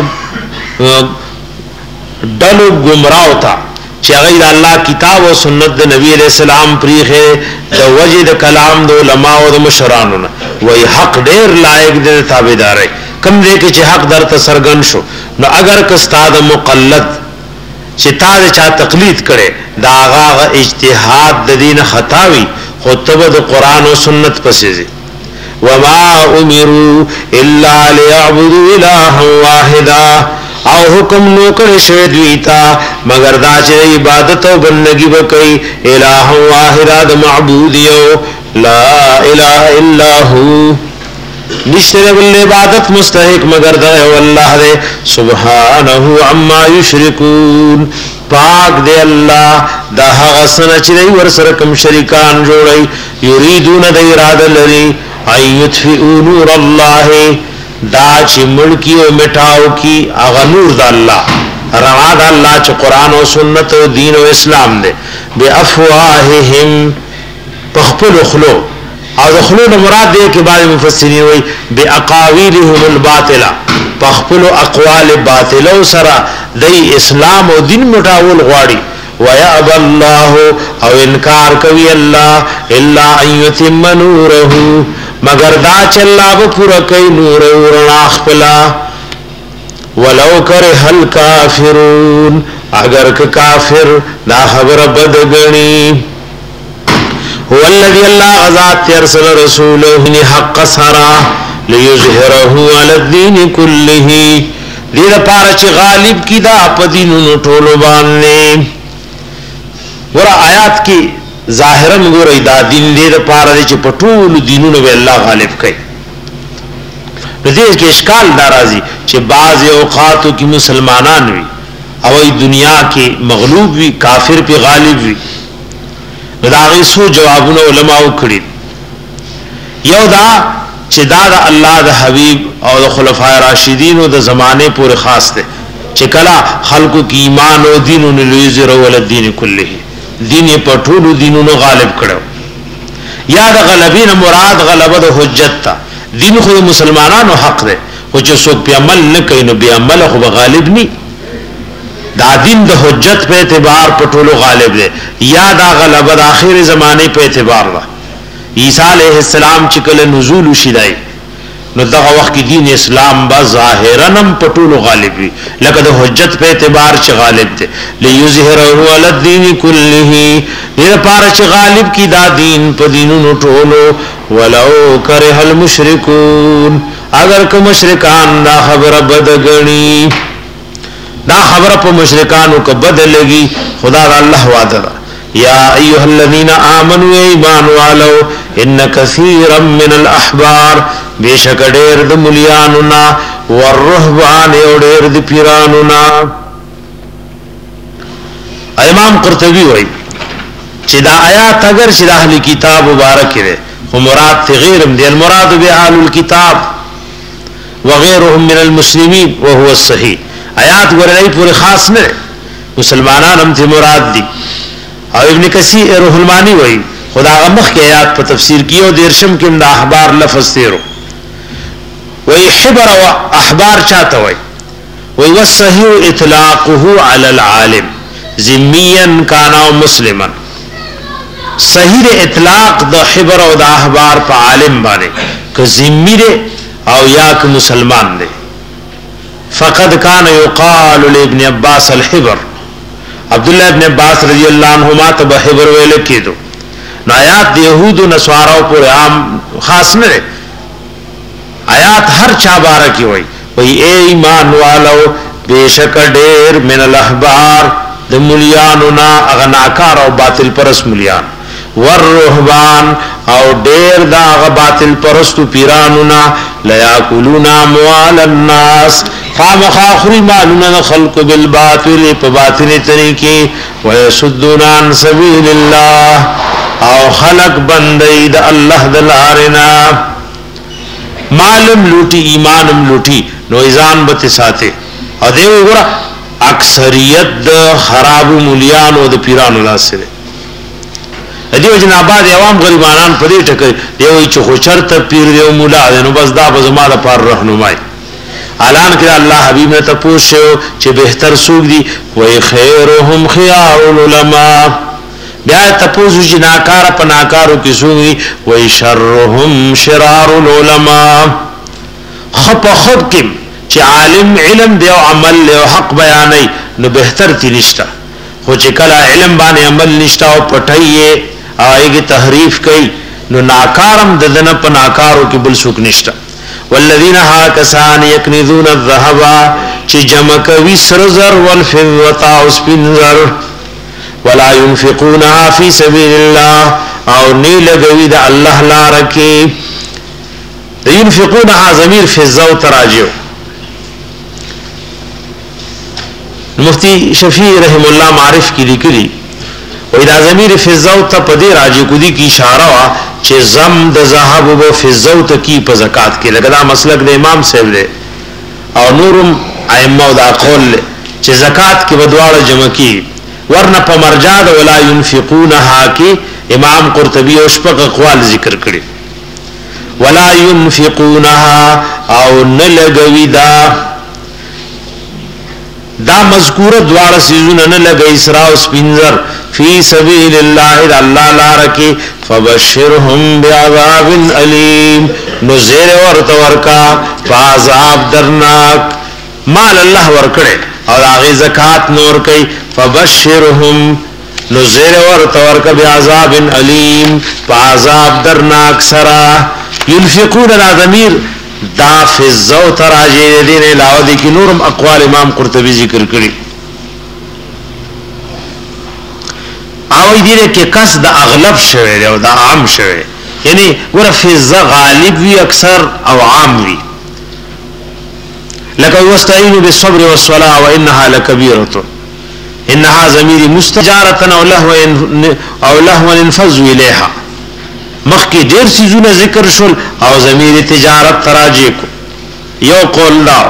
ډلو گمراو تا چې غیر الله کتاب او سنت د نبی علیہ السلام پریخه د وجه د کلام د علماء او د مشرانو نه وای حق ډیر لایق د تابعداري کم دې کې چې حق در ته سرګن شو نو اگر کستاد مقلد چې تا چا تقلید کړي دا هغه اجتهاد د دین خطاوي خطبه د قران او سنت پسې وما امروا الا ليعبدوا الها واحدا او حکم نو کړی شوی دوی ته مگر دا چې عبادت او بندگی وکړي الہ واحد د معبود یو لا الہ الا هو نشته بل عبادت مستحق مگر دا الله دې سبحانه عما یشرکون پاک دې الله دا هغه سره چې ور سره کوم شریکان جوړي یریدون د اراده لري ایطفئوا نور الله دا چې ملکی او مټاو کی اغه نور د الله روا د الله چې قران او سنت او دین او اسلام دې بافواههم تخپل خلو او خلو د مراد دې کې بعض مفسرین وایي باقاویلهم الباطله تخپل اقوال باطله سره د اسلام او دین مټاول غواړي ويأبى الله او انکار کوي الله الا ان يتم نوره مگر دا چې الله به پورا کوي نور او رڼا خپل ولو کرہ الکافرون اگر که کافر دا خبر بد غني هو الذي الله ذات ارسل رسوله حق سرا ليظهره على الدين كله دې لپاره چې غالب کی دا په دینونو ټولو باندې ور آیات کی ظاهرا مګورې دا دین دې لپاره چې په ټولو دینونو به الله غالب کړي. په دې کې اشکال ناراضي چې بعض اوقاتو کې مسلمانان وي او دنیا کې مغلوب وي کافر په غالب وي. دا غي سو جوابونه علما وکړي. یو دا چې دا د الله د حبيب او د خلفای راشدین او د زمانه پورې خاص ده چې کلا خلقو کې ایمان او دینونو لویزره ول الدين كله دین په ټولو دینونو غالب کړو. یا د غلبین مراد غلبه د حجت تا دین خو مسلمانانو حق ده خو چې څوک په عمل نه کوي نو به عمل خو غالب ني. دا دین د حجت په اعتبار په ټولو غالب ده. یا دا غلبه د اخر زمانه په اعتبار ده. عیسی علیہ السلام چې کله نزول شیدای نو دغه وخت کې دین اسلام با ظاهرا هم په ټولو غالب وي لکه د حجت په اعتبار چې غالب ده. ليظهره على الدين كله دې لپاره چې غالب کی دا دین په دینونو ټولو ولو کرہ المشرکون اگر کوم مشرکان دا خبره بد غني دا خبره په مشرکانو کې بد لګي خدا الله وعده ده. یا ایها الذین آمنوا ایمان والو ان کثیرا من الاحبار بیشک ډیر د مليانو نا والرهبان او ډیر د پیرانو نا. امام قرطبی وایي چې دا آیات اگر چې د اهل کتاب مبارک لري خو مراد غیرم دی المراد باهل الكتاب وغيرهم من المسلمين وهو الصحيح. آیات ورنۍ پورې خاص نه مسلمانان هم ته مراد دي. او ابن کثیر روح المانی وایي خدا غمخ کې آیات په تفسیر کیو دیرشم کې د احبار لفظ تیرو وایي حبر او احبار چاته وایي والصحيح اطلاقه على العالم ذميا كان او مسلما صحیح اطلاق د حبر او د احبار په عالم باندې که ذمی دی او یا که مسلمان دی فقد كان يقال لابن عباس الحبر عبد الله ابن عباس رضی الله عنهما ته حبر ویل کېدو نو آیات د يهود او نصاراو پر عام خاص نه دی آیات هر چا بارکی وای وای اے ایمان والو بیشک ډیر من الاحبار د مليانو نا اغناکار او باطل پرس مليان والرهبان او ډیر دا غ باطل پرستو پیرانو نا لياكلون اموال الناس فمخاخري مالنا خلق بالباطل په باطل طریقې ويسدون عن سبيل الله او خلق بندي د الله د لارنا مالم لوټي ایمانم لوټي نو ایزان به ساته او دی وګړه اکثریت د خراب مليان او د پیرانو لاسره دیو جناباد عوام غریبانان پدې ټکر دیو چې خو چرته پیر دیو مولا نو بس دا به زما د پر رهنمای اعلان کړه الله حبیب نے تپوشو چې بهتر سوق دي وای خیرهم خيار العلماء بیا تپوشو چې ناکار په ناکارو کې سوق دي وای شرهم شرار العلماء خپ خود کې چې عالم علم دی او عمل له حق بیانای نو بهتر تي نشتا خو چې کله علم باندې عمل نشتا او پټایي آئے تحریف کئی نو ناکارم ددن پا ناکارو کی بل سوک نشتا والذین ها کسان یکنذون الذهبا چی جمکوی سرزر والفضتا اسپنزر ولا ينفقونها فی سبیل اللہ او نیلگوی دا اللہ لارکی دا ينفقونها ضمیر فضاو تراجیو مفتی شفیع رحم اللہ معرف کی لکلی و اذا ضمیر فضاو تا پدی راجی کدی کی اشارہ وا چې زم د ذهب و فضاو تا کی په زکات کې لګدا مسلک د امام صاحب له او نورم ائمه دا قول چې زکات کې بدواړه جمع کی ورنه په مرجع د ولا ينفقونها کې امام قرطبی او شپږ اقوال ذکر کړي ولا ينفقونها او نلګوي دا دا مذکوره دواړه سيزونه نه لګي اسراء او سپینزر فی سبیل اللہ اللہ لارکی فبشرهم بعذاب علیم نزیر ورط ورکا فعذاب درناک مال اللہ ورکڑے اور آغی زکاة نور کئی فبشرهم نزیر ورط ورکا بعذاب علیم فعذاب درناک سرا ينفقون الازمیر دا فزو تراجی دین علاوہ دی کی نورم اقوال امام قرطبی ذکر کری او دیره کې کس د اغلب شوه دی او د عام شوه یعنی ور فضا غالب وی اکثر او عام وی لکه واستعینوا بالصبر والصلاه وانها لكبيره انها ضمیر مستجاره او لهو او لهو ينفذ اليها مخکې ډیر سيزونه ذکر شول او ضمیر تجارت تراجی کو یو قول دا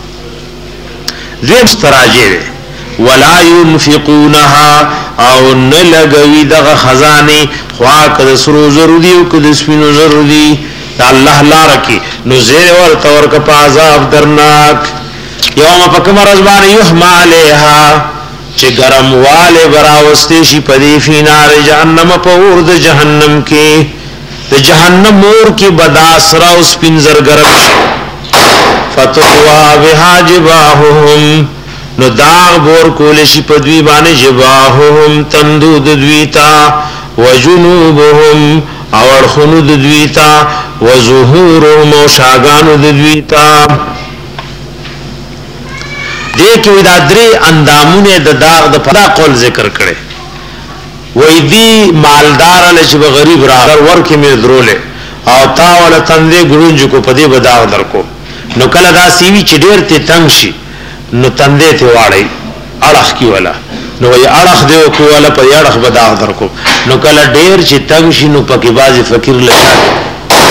ذم تراجی ولا ينفقونها او نلګوي دغه خزانه خوا کده سرو ضروري او کده سپینو ضروري الله لار کی نو زیر ور تور ک عذاب درناک یوم پکم رزبان یحما علیها چې ګرم والے براوستي شي پدی فینار جهنم په اور د جهنم کې د جهنم اور کې بداسرا او سپینزر ګرم فتوا بها جباههم نو داغ بور کولشی پدوی بانے جباہهم تندود دویتا وجنوبهم اور خنود دویتا وظهورهم و شاگانود دویتا دیکھو دا دری اندامون دا داغ دا پدا قول ذکر کرے وی دی مالدار لچ بغریب راغر ورکی میں درولے او تاولا تندے گرونجو کو پدی بداغ در کو نو کل دا سیوی چی دیر تی تنگ شی نو تندے تے واڑی اڑخ کی والا نو وی اڑخ دیو کو والا پر اڑخ بداغ در کو نو کلا ډیر چې تنگ شي نو پکې بازي فقیر لگا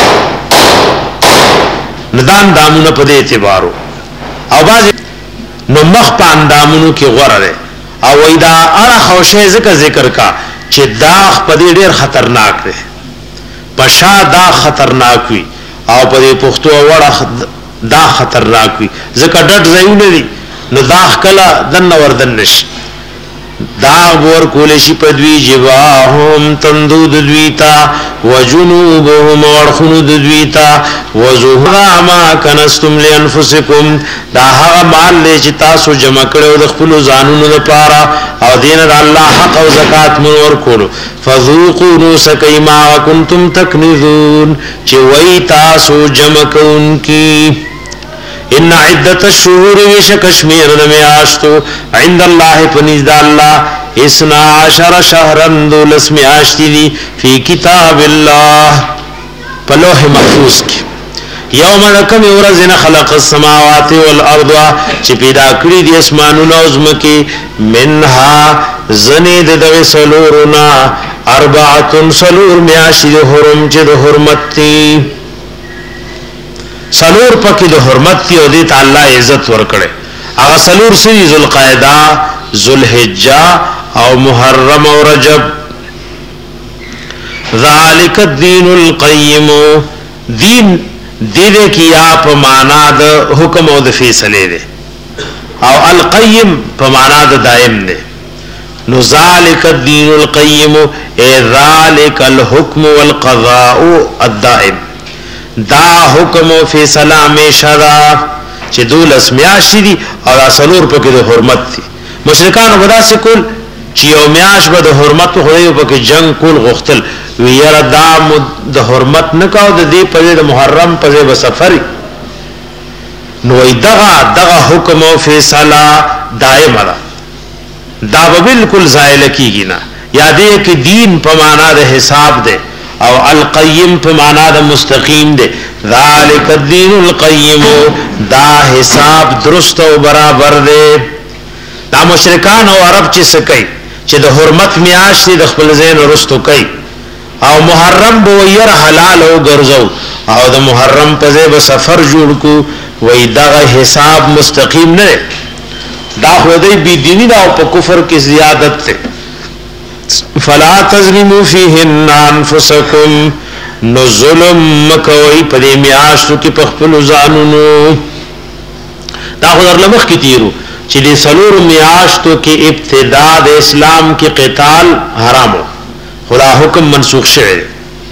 ندان دامونه په دې اعتبارو او بازي نو مخ په اندامونو کې غوړه او وی دا اڑخ او شی ذکر ذکر کا چې داغ په دې ډیر خطرناک دی پشا دا خطرناک وي او په دې پختو وړه دا خطرناک وي ځکه ډټ ځایونه دي نو داخ کلا دن وردن نشي داغ ور کول شي پدوی جواهم تندود دویتا وجنوبهم ورخنود دویتا وزهرا ما کنستم لانفسکم دا هغه مال له چې تاسو جمع کړو د خپل ځانونو لپاره او دین د الله حق او زکات مون ور کولو فذوقوا نسکی ما کنتم تکنزون چې وای تاسو جمع کوونکی ان عدت الشهور وشکشمیر دمیاشتو عند الله پنیز الله اسنا عشر شهرن دولس میاشتی دی فی کتاب الله پلوح محفوظ کی یوم رکم ورزن خلق السماوات والارض چی پیدا کری دی اسمانون اوزمکی منها زنید دو سلورنا اربعتن سلور میاشتی دی حرم چی دی حرمت تی سلور پکی د حرمت تی او دیت الله عزت ورکړي هغه سلور سری ذوالقعده ذوالحجه او محرم او رجب ذالک الدین القیم دین دې کې یا په معنا د حکم او د فیصله ده او القیم په معنا د دائم ده نو ذالک الدین القیم ای ذالک الحکم والقضاء الدائم دا حکم و فیصله همیشه دا چې دولس میاشتې دي او دا څلور پکې د حرمت دي مشرکانو به داسې کول چې یو میاشت به د حرمت خدای پکې جنگ کول غوښتل وی یاره دا د حرمت نه کاو د دې په د محرم په ځای به سفر نو دغه دغه حکم و فیصله دائمه ده دا به بالکل زائل کیږي نه یادې کې دین په معنا د حساب ده او القیم په معنا د مستقیم ده ذالک الدین القیم دا حساب درست او برابر ده دا مشرکان او عرب چې سکي چې د حرمت میاشت د خپل زین ورستو کوي او محرم به ير حلال او ګرځو او د محرم په ځای به سفر جوړ کو وای دا حساب مستقیم نه دا خو دې بی دینی دا او په کفر کې زیادت ده فلا تظلموا فيهن انفسكم نو ظلم مکوئی پدې میاشتو کې په خپل ځانونو دا خو درلمخ کې تیرو چې د سلور میاشتو کې ابتدا د اسلام کې قتال حرامو خدا حکم منسوخ شوه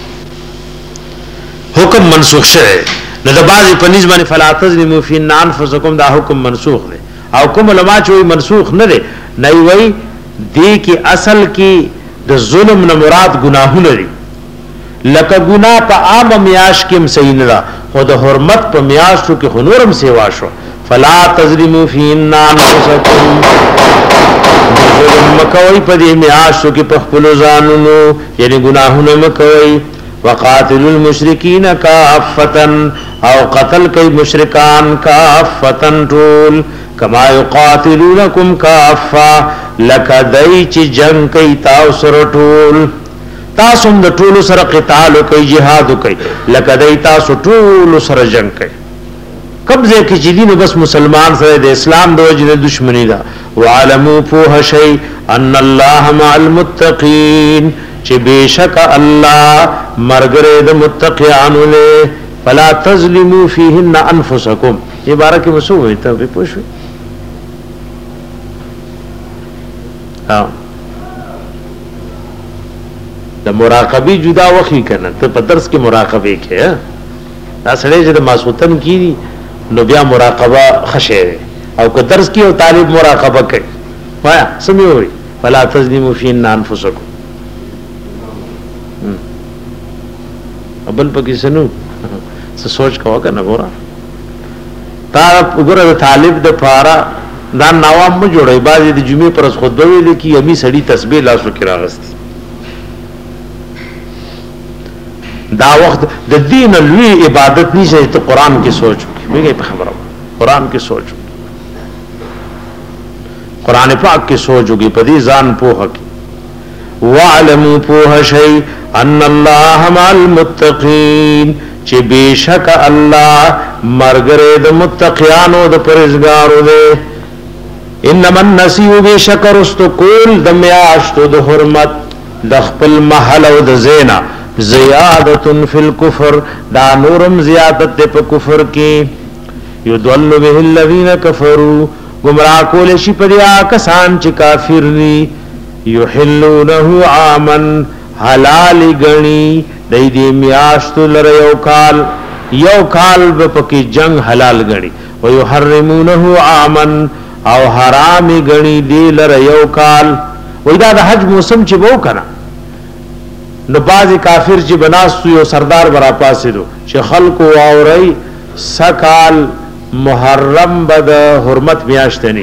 حکم منسوخ شوه نو د بعضی په نسبت باندې فلا تظلموا فيهن انفسكم دا حکم منسوخ دی او کوم علما چې منسوخ نه دی نه وی دی کی اصل کی د ظلم نه مراد گناهونه دي لکه گناه په عام میاش کې هم صحیح نه ده خو د حرمت په میاشتو کې خنورم سیوا شو فلا تظلموا فيهن انفسكم ظلم مکوئی په دې میاشتو کې په خپل ځانونو یعنی گناهونه مکوئی وقاتلوا المشرکین کافتا او قتل کوي مشرکان کافتا طول کما یقاتلونکم کافا لکدای چې جنگ کوي تاسو سره ټول تاسو د ټول سره قتال کوي jihad کوي لکدای تاسو ټول سره جنگ کوي قبضه کې چې دین بس مسلمان سره د اسلام د وجه دشمنی ده وعلموا فوه شی ان الله مع المتقین چې بشک الله مرګره د متقیانو له فلا تظلموا فيهن انفسکم عبارت کې وسوي ته به پوښوي ها د مراقبه جدا وخی کنه ته په درس کې مراقبه کې دا سړی چې د ماسوتن کی نو بیا مراقبه خشه او که درس کې او طالب مراقبه کوي وایا سمي وي فلا تظلموا فيهن انفسکم ابل پکې سنو څه سوچ کاوه کنه ګورا تا وګوره د طالب د پارا دا نوام مو جوړي بعضې د جمعې پر خطبه ویل کی یمي سړی تسبیح لاسو کې راغستی دا وخت د دین لوی عبادت نشي ته قران کې سوچ وکړي په خبره قران کې سوچ قران پاک کې سوچ وکړي په دې ځان پوهه کې وعلموا پوه شي ان الله مع المتقین چې بشک الله مرګره د متقینانو د پرهیزګارو دی انما النسیء بشکر استقول د میاشتو د حرمت د خپل محل او د زینا زیادت فی الكفر دا نورم زیادت په کفر کې یضل به الذین کفروا گمراه کول شي پدیا کسان چې کافر دي یحلونه عامن حلال غنی دای دې میاشت لره یو کال یو کال به پکې جنگ حلال غنی او یحرمونه عامن او حرام غنی دی لره یو کال وای دا د حج موسم چې وو کنه نو باز کافر چې بناستو یو سردار برا پاسې دو چې خلق واوري سکال محرم بد حرمت میاشتنی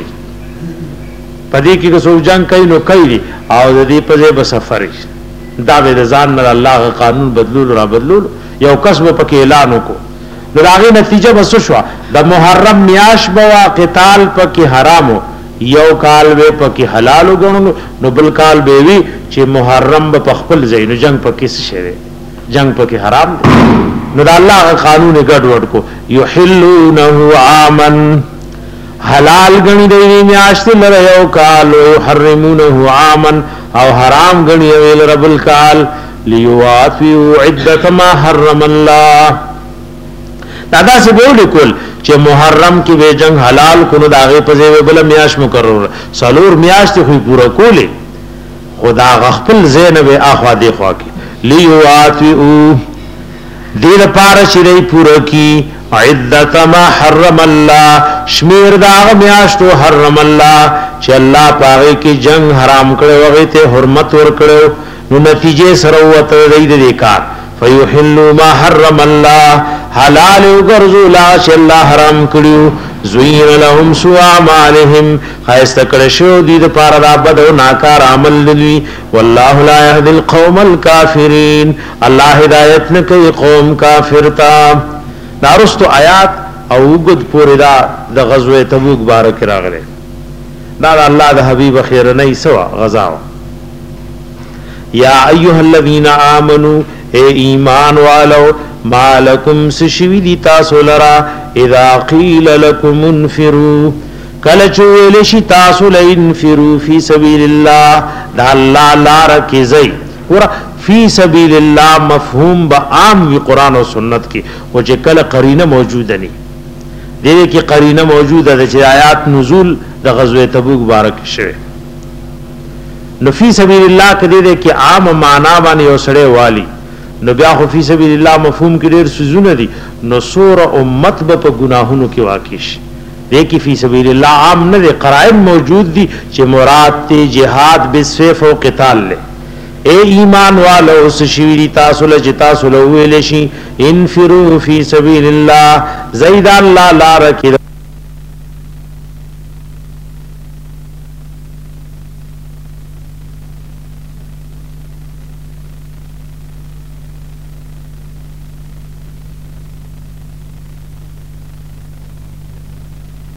پدې کې کوم جنگ کوي نو کوي او د دې په ځای به سفر دا به ځان نه الله قانون بدلول را بدلول یو کسب پکې اعلان وکړو نو هغه نتیجه بس شو د محرم میاش بوا قتال پکې حرامو یو کال به پکې حلال وګڼو نو بل کال به وی چې محرم په خپل ځای نو جنگ پکې څه شي جنگ پکې حرام دی نو د الله قانون ګډ وډ کو یحلونه عامن حلال غنی دی میاشت لره یو کال او یحرمونه عامن او حرام غنی ویل رب الکال لیوافیو عدت ما حرم الله دادا سے بول کول چې محرم کې به جنگ حلال کونو داغه په ځای بل میاش مقرر سالور میاش ته خو پورا کوله خدا غخپل زینب اخوا دی خوا کې لیوافیو دې لپاره چې دی پورا کی عدت ما حرم الله شمیر دا میاشتو حرم الله چې الله پاره کې جنگ حرام کړو هغه ته حرمت ور کړو نو نتیجه سره وته دی دې کار فیحلوا ما حرم الله حلال وګرځو لا چې الله حرام کړو زوین لهم سوء اعمالهم خاصه کړه شو دې د پاره دا بد او ناکار عمل لوي والله لا يهدي القوم الكافرين الله هدایت نه کوي قوم کافر ته دارستو آیات او وګد پورې دا د غزوه تبوک بارک راغله دا الله د حبیب خیر نه سوا غزا یا ایها الذین آمنوا اے ایمان والو مالکم سشوی تاسو لرا اذا قیل لکم انفروا کله چویل شي تاسو لئنفروا فی سبیل الله دا الله لار کی زئی ور فی سبیل الله مفهوم با عام وی قران او سنت کی او چې کله قرینه موجوده ني دغه کی قرینه موجوده ده چې آیات نزول د غزوه تبوک مبارک شوه نو فی سبیل الله کدی ده کی عام معنا باندې یو سړی والی نو بیا خو فی سبیل الله مفهوم کې ډیر سيزونه دي نو سور امت به په گناهونو کې واقع شي دغه کی فی سبیل الله عام نه قرائن موجود دي چې مراد ته جهاد بالسيف او قتال له اے ایمان والو سشویری تاسو له تاسو له ویل شي انفروا فی سبیل الله زید الله لا رکی